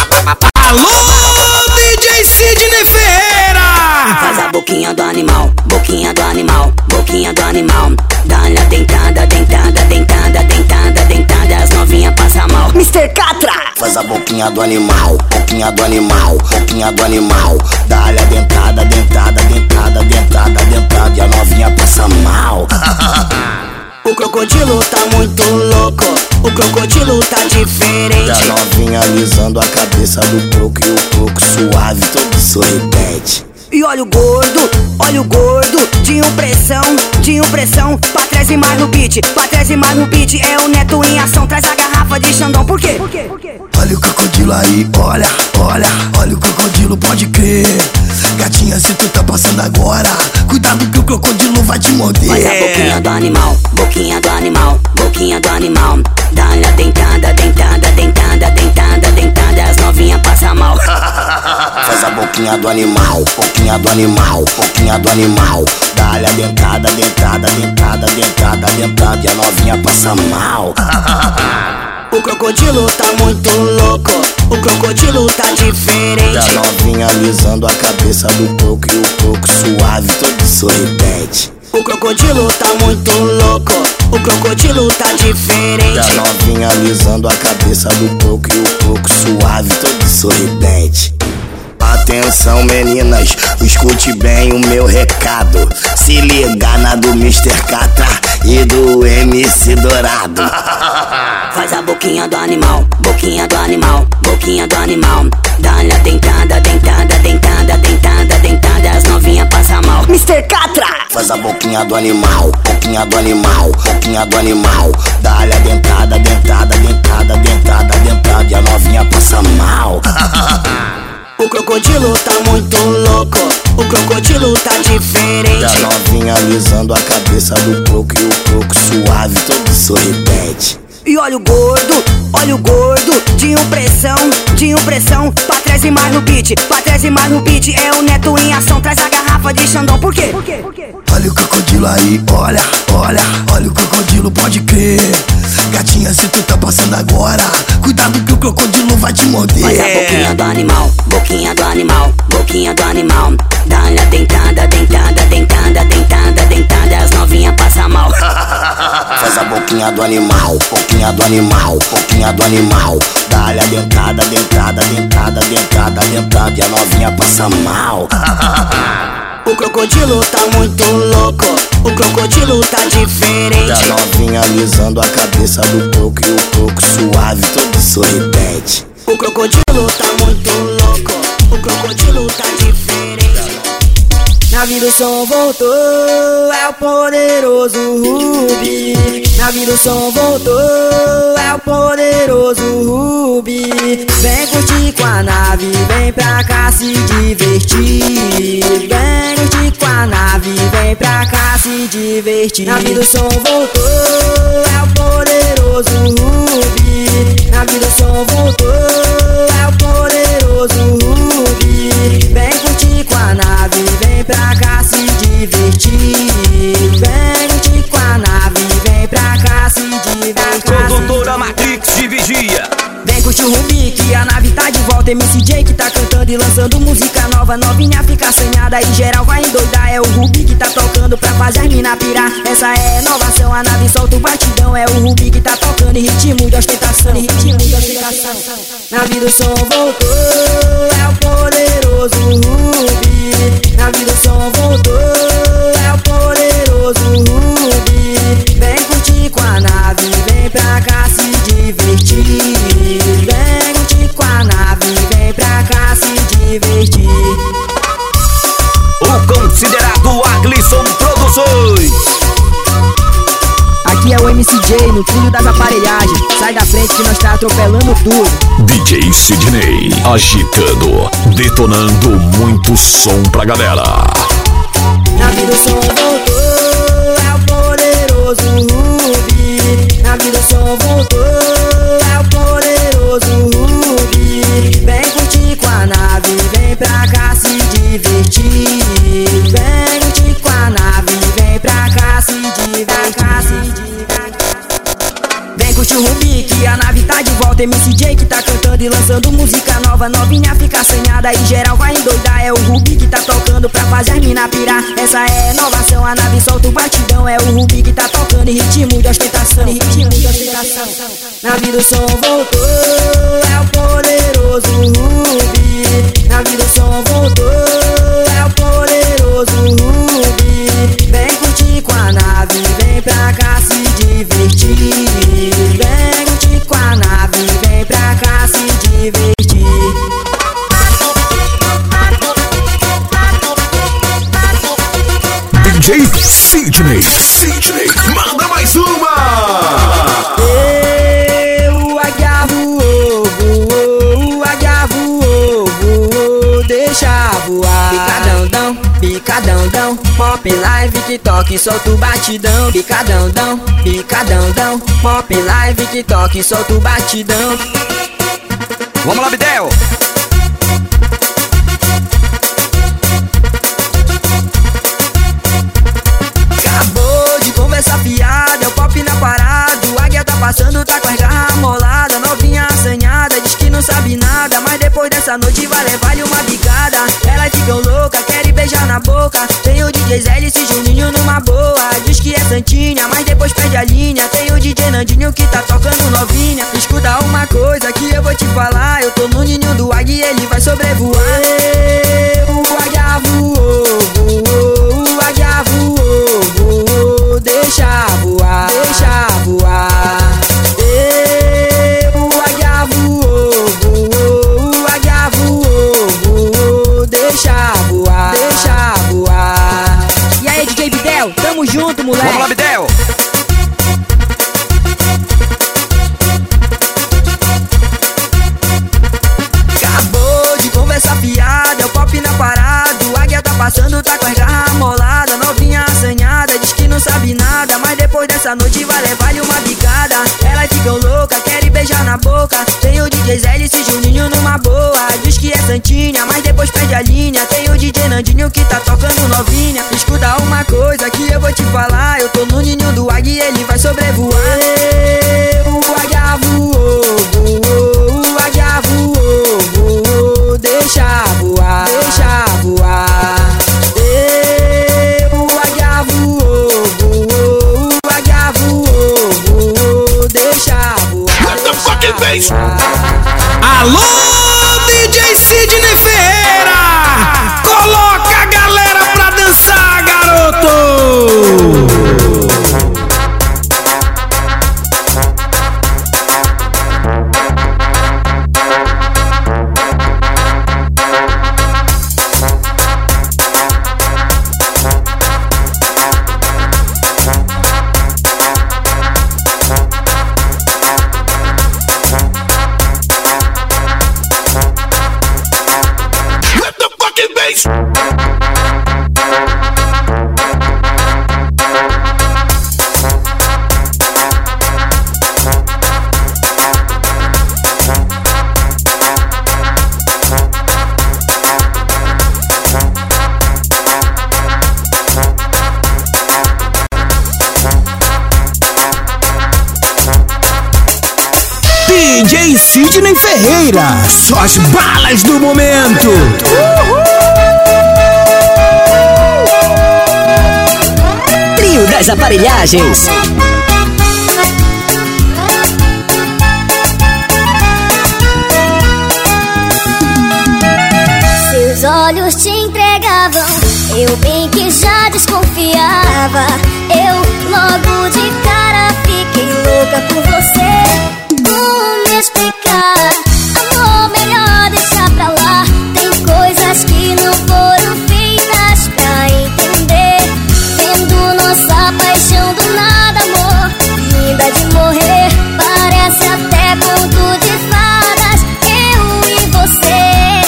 Alô, D J Sidney Ferreira! Faz a boquinha do animal, boquinha do animal, boquinha do animal. Dá-lhe a dentada, dentada, dentada, dentada, dentada. As novinhas passam mal. mister Catra! Faz a boquinha do animal, boquinha do animal, boquinha do animal. Dá-lhe a dentada, dentada, dentada, dentada, dentada. E a novinha passa mal. O crocodilo tá muito louco, o crocodilo tá diferente. E a novinha alisando a cabeça do croco e o croco suave, todo sorridente. E olha o gordo, olha o gordo, de impressão, de impressão. Pra trás e mais no beat, pra trás e mais no beat. É o Neto em ação, traz a garrafa de Xandão. Por quê? Por quê? Por quê? Olha o crocodilo aí, olha, olha, olha o crocodilo, pode crer. Gatinha, se tu tá passando agora, cuidado que o crocodilo vai te morder. Faz a boquinha do animal, boquinha do animal, boquinha do animal. Dá-lhe a dentada, dentada, dentada, dentada, dentada. As novinhas passam mal. Faz a boquinha do animal, boquinha do animal, boquinha do animal. Dá-lhe a dentada, dentada, dentada, dentada, dentada. E a novinha passa mal. O crocodilo tá muito louco, o crocodilo tá diferente. E a novinha alisando a cabeça do croco e o croco suave, todo sorridente. O crocodilo tá muito louco, o crocodilo tá diferente. E a novinha alisando a cabeça do croco e o croco suave, todo sorridente. Atenção meninas, escute bem o meu recado. Se liga na do mister Catra e do M C Dourado. Faz a boquinha do animal, boquinha do animal, boquinha do animal. Dá-lhe a dentada, dentada, dentada, dentada, dentada. As novinhas passam mal. mister Catra. Faz a boquinha do animal, boquinha do animal, boquinha do animal. Dá-lhe a dentada, dentada, dentada, dentada, dentada. E a novinha passa mal. O crocodilo tá muito louco, o crocodilo tá diferente. E a novinha alisando a cabeça do croco e o croco suave, todo sorridente. E olha o gordo, olha o gordo, de impressão, de impressão. Pra trás e mais no beat, pra trás e mais no beat. É o Neto em ação, traz a garrafa de Xandão. Por quê? Por quê? Por quê? Olha o crocodilo aí, olha, olha, olha o crocodilo, pode crer. Gatinha, se tu tá passando agora, cuidado que o crocodilo vai te morder. Faz a boquinha do animal, boquinha do animal, boquinha do animal. Dá-lhe a dentada, dentada, dentada, dentada, dentada. As novinhas passam mal. Faz a boquinha do animal, boquinha do animal, boquinha do animal. Dá-lhe a dentada, dentada, dentada, dentada, dentada. E a novinha passa mal. O crocodilo tá muito louco, o crocodilo tá diferente. E a novinha alisando a cabeça do croco e o croco suave, todo sorridente. O crocodilo tá muito louco, o crocodilo tá diferente. Na vida o som voltou, é o poderoso Rubi. Na vida o som voltou, é o poderoso Rubi. Vem curtir com a nave, vem pra cá se divertir. Vem curtir com a nave, vem pra cá se divertir. Na vida o som voltou, é o poderoso Rubi. Na vida o som voltou, é o poderoso Rubi. Vem curtir com a nave, vem pra cá se divertir. Vem curtir com a nave, vem pra cá se divertir. Produtora Matrix de Vigia. Vem curtir o Rubi, que a nave tá de volta. M C J que tá cantando e lançando música nova. Novinha fica assanhada e geral vai endoidar. É o Rubi que tá tocando pra fazer as mina pirar. Essa é a inovação, a nave solta o batidão. É o Rubi que tá tocando em ritmo de ostentação, em ritmo de ostentação. Na vida o som voltou, é o poderoso Rubi. Na vida o som voltou, é o poderoso Rubi. Vem curtir com a nave, vem pra cá se divertir. Vem curtir com a nave, vem pra cá se divertir. O considerado Aglisson Produções. Aqui é o M C J no túnel das aparelhagens. Sai da frente que nós tá atropelando tudo. D J Sidney agitando, detonando muito som pra galera. Na vida o som voltou, é o poderoso Rubi. Na vida o som voltou, é o poderoso Rubi. Vem curtir com a nave, vem pra cá se divertir. Vem curtir com a nave, vem pra cá se divertir. Vem curtir o Rubi, que a nave tá de volta. M C J que tá cantando e lançando música nova. Novinha fica assanhada e geral vai endoidar. É o Rubi que tá tocando pra fazer as mina pirar. Essa é a inovação, a nave solta o batidão. É o Rubi que tá tocando em ritmo de ostentação, em ritmo de ostentação. Na vida o som voltou, é o poderoso Rubi. Na vida o som voltou, é o poderoso Rubi. Vem curtir com a nave, vem pra cá se divertir. Vem curtir com a nave, vem pra cá se divertir. D J Sidney, Sidney, manda mais uma! Eu, águia voou, voou, águia voou, voou, deixa voar. Picadão, dão, picadão, dão, pop live que toque, solta o batidão. Picadão, dão, picadão, dão, pop live que toque, solta o batidão. Vamos lá, Bidel! Acabou de conversar fiada, é o pop na parada. O águia tá passando, tá com as garras amoladas. Novinha assanhada, diz que não sabe nada, mas depois dessa noite vai levar-lhe uma bicada. Elas ficam loucas, querem beijar na boca. Tem o D J Zé e Juninho numa boa. Diz que é santinha, mas depois perde a linha. Tem o D J Nandinho que tá tocando novinha. Escuta uma coisa que eu vou te falar. Eu tô no ninho do águia e ele vai sobrevoar. O águia voou, voou, o águia voou, voou, deixa voar, deixa voar. O águia voou, voou, o águia voou, voou, deixa voar, deixa voar. moleque. Vamos lá, Bidel. Acabou de conversar fiada, é o pop na parada. O águia tá passando, tá com as garras amoladas. Novinha assanhada, diz que não sabe nada, mas depois dessa noite vai levar-lhe uma bicada. Elas ficam loucas, querem beijar na boca. Tem o D J Zé e Juninho numa boa. Diz que é santinha, mas depois perde a linha. Tem o D J Nandinho que tá tocando novinha. Escuta uma coisa que eu vou te falar. Eu tô no ninho do águia e ele vai sobrevoar. O águia voou, voou. O águia voou, voou. Deixa voar, deixa voar. O águia voou, voou. O águia voou, voou. Deixa voar. Let the fucking bass. Alô, D J Sidney Ferreira! Coloca a galera pra dançar, garoto! D J Sidney Ferreira, só as balas do momento. Trio das Aparelhagens. Seus olhos te entregavam, eu bem que já desconfiava. Eu logo de cara fiquei louca por você. Como me explicar? Amor, melhor deixar pra lá. Tem coisas que não foram feitas pra entender. Vendo nossa paixão do nada, amor, linda de morrer. Parece até conto de fadas, eu e você.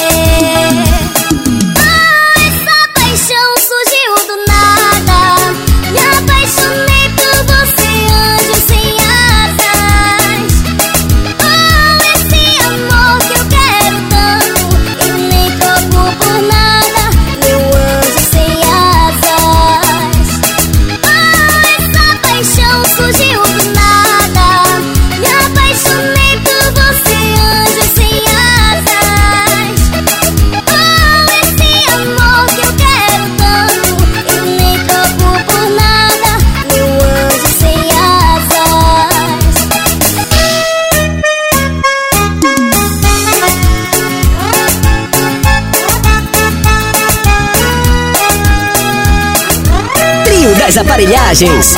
Ah, essa paixão surgiu do nada. Me apaixonei por você, anjo sem asas. Oh, esse amor que eu quero tanto, eu nem troco por nada, meu anjo sem asas. Oh, essa paixão surgiu do nada. Me apaixonei por você, anjo sem asas. Oh, esse amor que eu quero tanto, eu nem troco por nada, meu anjo sem asas. Trio das Aparelhagens.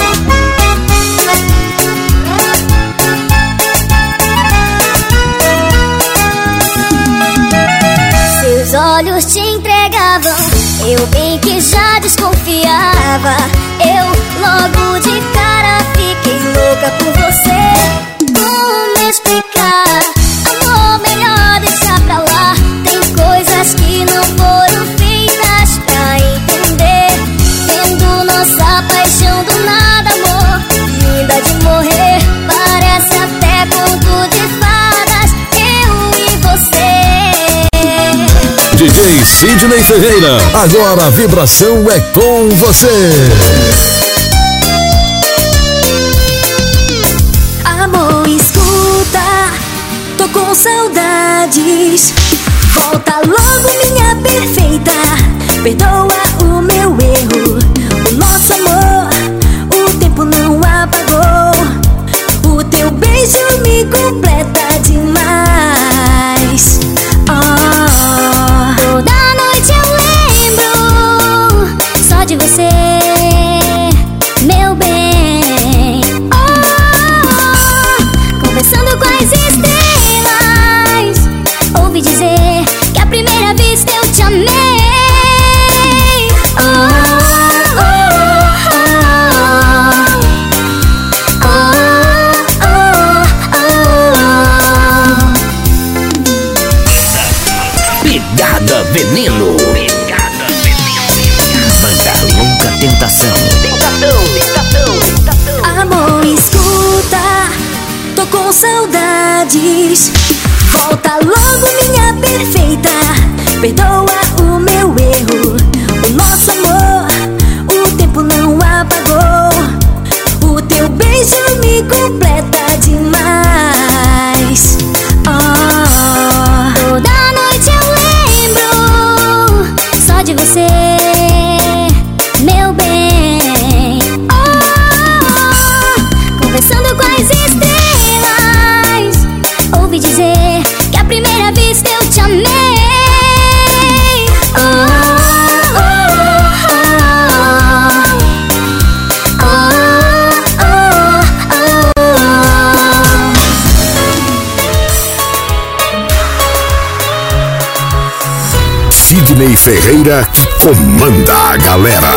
Seus olhos te entregavam, eu bem que já desconfiava. Eu logo de cara fiquei louca por você. Como me explicar? Amor, melhor deixar pra lá. Tem coisas que não foram feitas pra entender. Vendo nossa paixão do nada, amor, linda de morrer. Parece até conto de fadas, eu e você. D J Sidney Ferreira, agora a vibração é com você. Amor, escuta, tô com saudades. Volta logo, minha perfeita. Perdoa o meu erro. O nosso amor, o tempo não apagou. O teu beijo me completa demais. Oh. Toda noite eu lembro só de você, meu bem. Oh, conversando com as estrelas, ouvi dizer que a primeira vista eu te amei. Oh, oh, oh, oh. saudades. Volta logo, minha perfeita, perdoa o meu erro. O nosso amor, o tempo não apagou. O teu beijo me completa demais. Oh. Toda noite eu lembro só de você, meu bem. Oh. Conversando com as estrelas, ouvi dizer que a primeira vez eu te amei. Oh, oh, oh, oh, oh, oh. Sidney Ferreira que comanda a galera.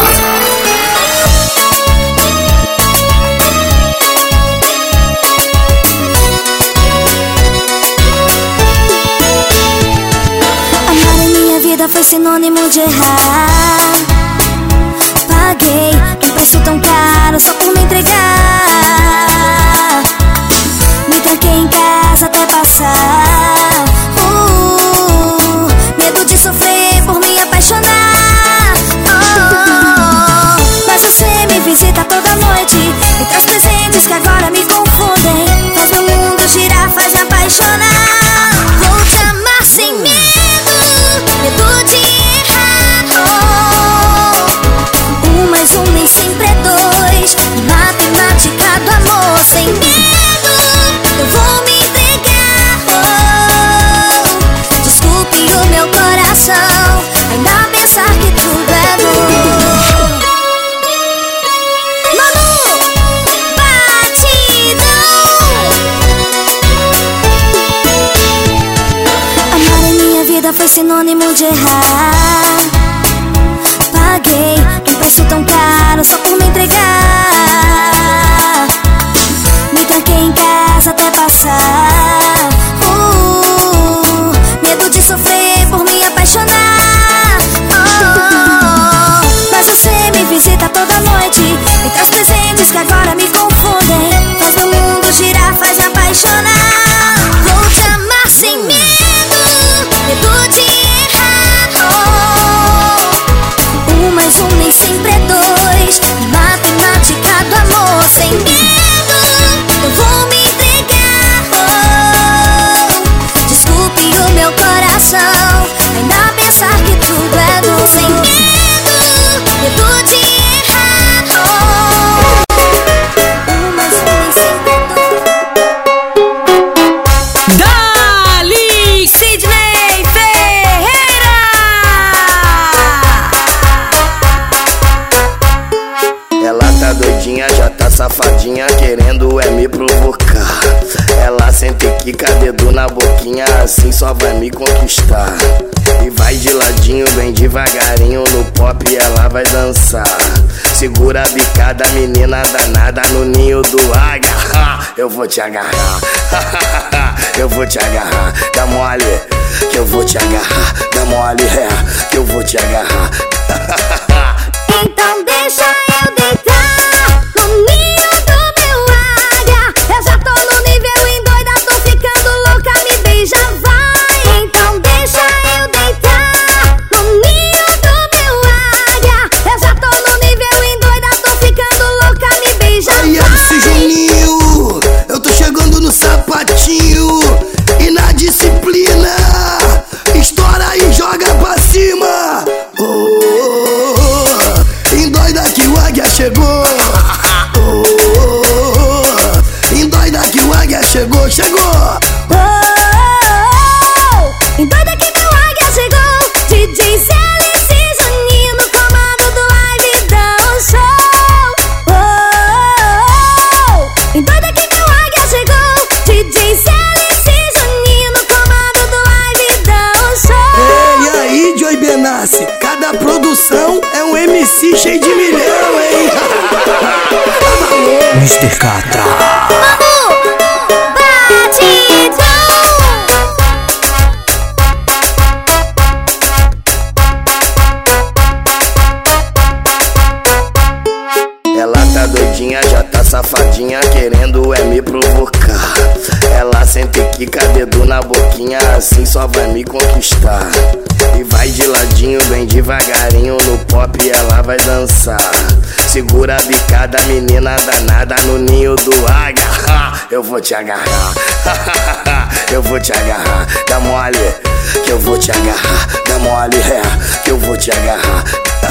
Foi sinônimo de errar. Paguei um preço tão caro só por me entregar. Me tranquei em casa até passar. uh, Medo de sofrer por me apaixonar. oh, Mas você me visita toda noite, me traz presentes que agora me confundem. Faz meu mundo girar, faz me apaixonar. Vou te amar sem medo, medo de errar. oh. Um mais um nem sempre é dois, matemática do amor. Sem medo, eu vou me entregar. oh. Desculpe o meu coração ainda pensar que tudo é novo. Manu, batidão. Amar em minha vida foi sinônimo de errar. Paguei um preço tão caro só por me entregar. Me tranquei em casa até passar. uh, Medo de sofrer por me apaixonar. oh, Mas você me visita toda noite, me traz presentes que agora me confundem. Faz meu mundo girar, faz me apaixonar. Vou te amar sem medo, medo de errar. oh. Um mais um nem sempre é dois, matemática do amor. Sem medo, eu vou me entregar. oh. Desculpe o meu coração ainda pensar que tudo é novo. Sem medo, medo de errar. oh. Um mais um nem sempre é dois. Dali, Sidney Ferreira. Ela tá doidinha, já tá safadinha, querendo é me provocar. Ela sente que dedo na boquinha, assim só vai me conquistar. E vai de ladinho, bem devagarinho, no pop ela vai dançar. Segura a bicada, menina danada, no ninho do águia. Eu vou te agarrar, eu vou te agarrar. Dá mole, que eu vou te agarrar. Dá mole, é, que eu vou te agarrar. Então deixa eu deitar no ninho do meu águia. Eu já tô no nível endoida, tô ficando louca, me beija, vai. Então deixa eu deitar no ninho do meu águia. Eu já tô no nível endoida, tô ficando louca, me beija, vai. Aí, esse Juninho, eu tô chegando no sapatinho e na disciplina. Estoura e joga pra cima. Oh, oh, oh. Endoida que o águia chegou. Oh, oh, oh. Endoida que o águia chegou, chegou. Oh, oh, oh. Endoida que meu águia chegou. D J Célice e Juninho no comando do Live Dão Show. Oh, oh, oh. Endoida que meu águia chegou. D J Célice e Juninho no comando do Live Dão Show. E aí, Joy Benassi, cada produção é um M C cheio de milhão, hein? mister Catra. Manu, batidão. Ela tá doidinha, danadinha, já tá safadinha, querendo é me provocar. Ela sempre quica dedo na boquinha, assim só vai me conquistar. E vai de ladinho, bem devagarinho, no pop ela vai dançar. Segura a bicada, menina danada, no ninho do águia. Eu vou te agarrar, eu vou te agarrar. Dá mole, que eu vou te agarrar. Dá mole, é, que eu vou te agarrar.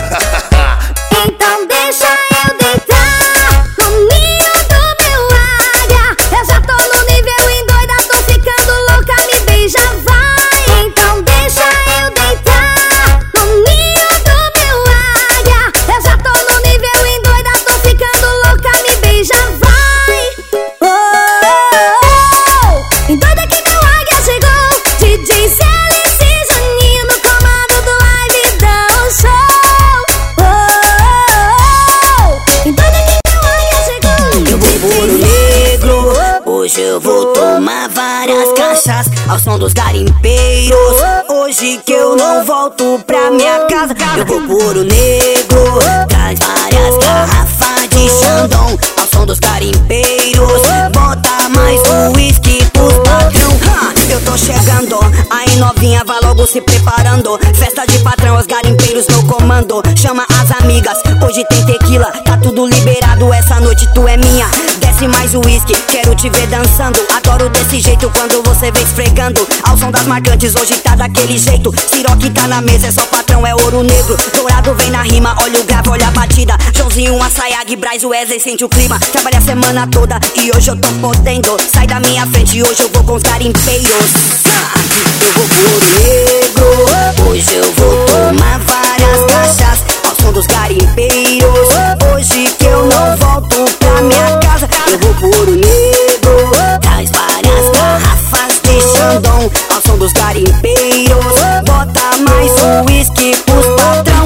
Então deixa eu deitar no ninho do meu águia. Eu já tô no nível endoida, tô ficando louca, me beija, vai. Então deixa eu deitar no ninho do meu águia. Eu já tô no nível endoida, tô ficando louca, me beija, vai. Oh, oh, oh. Endoida que meu águia chegou. D J Célice e Juninho no comando do Live Dão Show. Hoje eu vou tomar várias cachaças ao som dos garimpeiros. Hoje que eu não volto pra minha casa, eu vou por o negro. Traz várias garrafas de Xandão ao som dos garimpeiros. Bota mais uísque pros patrão. Ha, eu tô chegando, aí novinha vai logo se preparando. Festa de patrão, os garimpeiros no comando. Chama as amigas, hoje tem tequila, tá tudo liberado, essa noite tu é minha. Desce mais uísque, quero te ver dançando. Adoro desse jeito quando você vem esfregando. Ao som das marcantes, hoje tá daquele jeito. Ciroque tá na mesa, é só patrão, é ouro negro. Dourado vem na rima, olha o grave, olha a batida. Joãozinho, Assayag, Braz, Wesley, sente o clima. Trabalha a semana toda e hoje eu tô podendo. Sai da minha frente, hoje eu vou com os garimpeiros. Eu vou pro negro, hoje eu vou tomar várias cachaças ao som dos garimpeiros. Hoje que eu não volto pra minha casa, eu vou por o negro. Traz várias garrafas de Xandão ao som dos garimpeiros. Bota mais uísque pros patrão.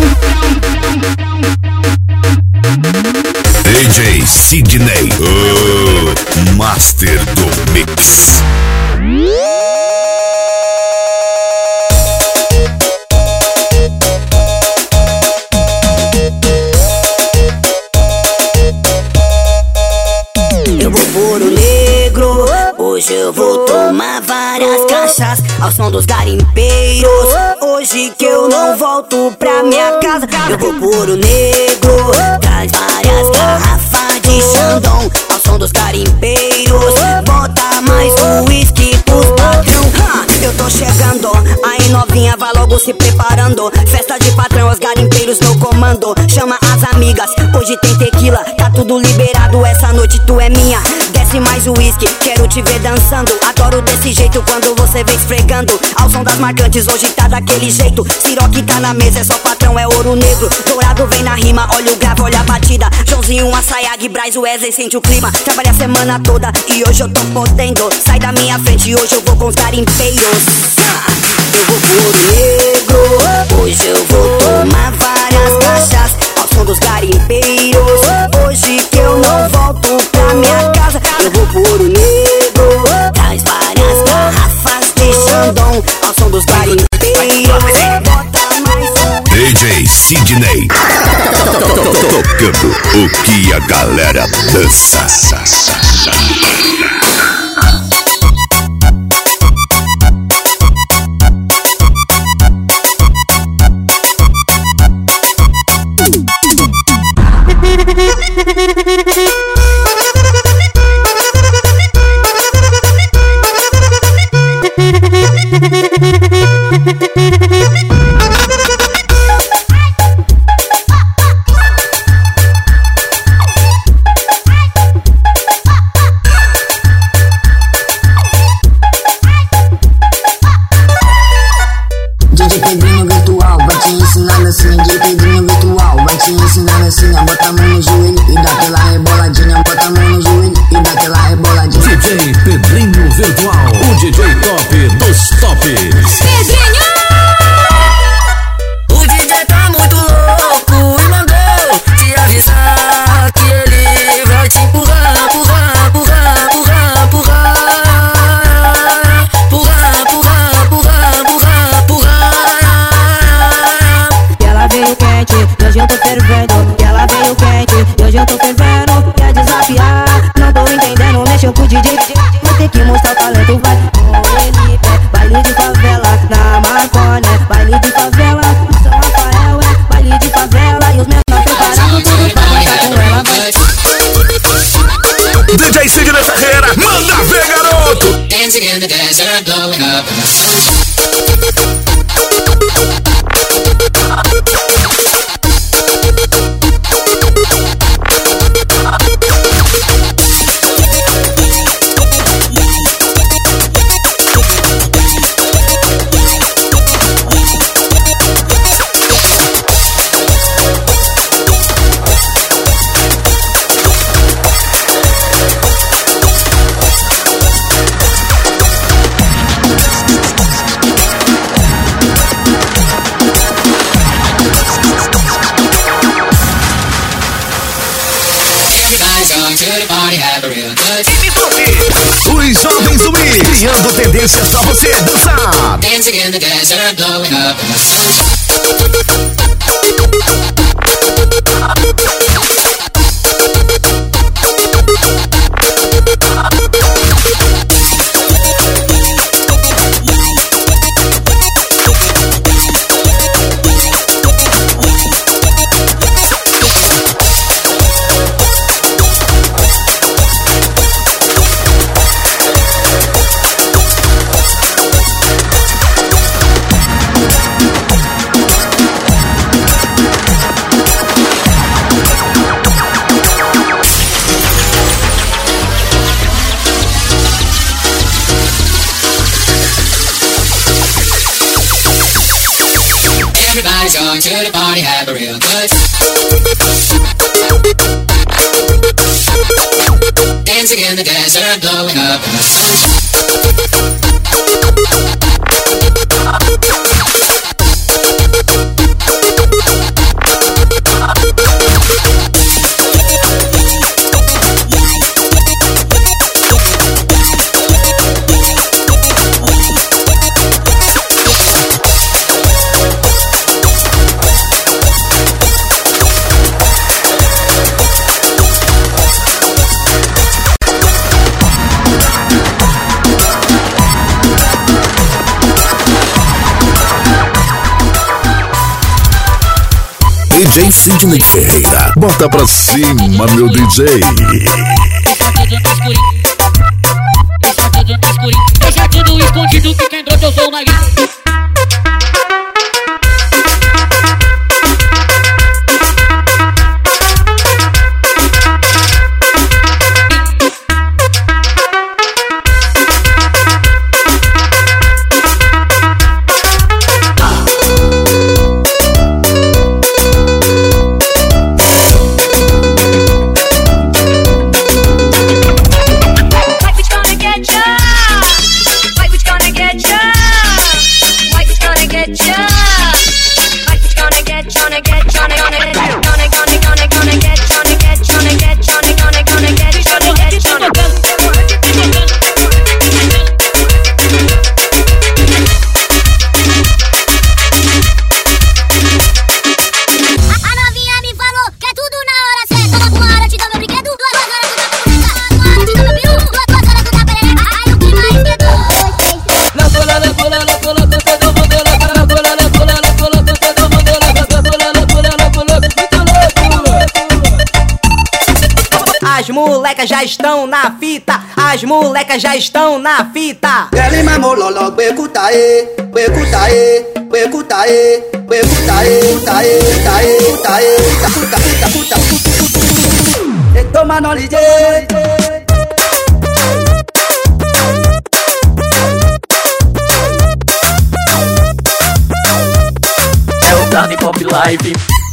D J Sidney, o Master do Mix. Eu vou por o negro, hoje eu vou tomar várias cachaças ao som dos garimpeiros. Hoje que eu não volto pra minha casa, eu vou por o negro. Traz várias garrafas de Xandão ao som dos garimpeiros. Bota mais uísque pros patrão. Ha, eu tô chegando, aí novinha vai logo se preparando. Festa de patrão, os garimpeiros no comando. Chama as amigas, hoje tem tequila, tá tudo liberado, essa noite tu é minha. Desce mais uísque, quero te ver dançando. Adoro desse jeito quando você vem esfregando. Ao som das marcantes, hoje tá daquele jeito. Ciroque tá na mesa, é só patrão, é ouro negro. Dourado vem na rima, olha o grave, olha a batida. Joãozinho, Assayag, Braz, Wesley, sente o clima. Trabalha a semana toda e hoje eu tô podendo. Sai da minha frente, hoje eu vou com os garimpeiros. Eu vou por negro, hoje eu vou tomar várias cachaças ao som dos garimpeiros. Hoje que eu não volto pra minha casa, eu vou por o negro. Traz várias garrafas de Xandão ao som dos garimpeiros. Bota mais um D J Sidney, tocando o que a galera dança. Hoje eu tô fervendo, e ela veio quente. E hoje eu tô fervendo, e a o D J, vou ter que mostrar o talento, vai. Com ele, é baile de favela, na Marconi, baile de favela, no São Rafael, é baile de favela, e os menores preparados tudo pra dançar com ela, vai. D J Sidney Ferreira, manda ver, garoto! Dancing in the desert, blowing up in the sun. Os jovens do Mix, criando tendências pra você dançar. Dancing in the desert, blowing up in the sun. Everybody's going to the party, have a real good. Dancing in the desert, blowing up in the sun. D J Sidney Ferreira, bota pra cima, meu D J. Deixa tudo escondido que quem trouxe eu sou o Naguinho. As molecas já estão na fita, as molecas já estão na fita. Ele mamololo, becutaê, becutaê, becutaê, becutaê, taê, taê, taê, tacuta, puta, puta, puta. E toma no ligue. É o Dark Pop Live.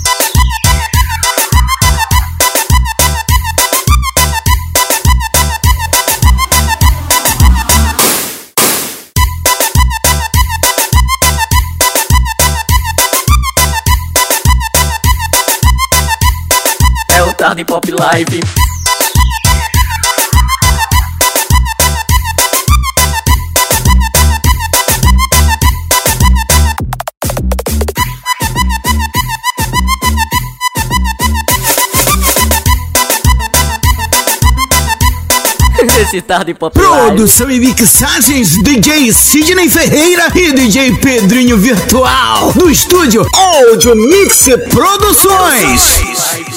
Tarde Pop Live. Desse tal de pop. Produção e mixagens D J Sidney Ferreira e D J Pedrinho Virtual do estúdio Audio Mix Produções.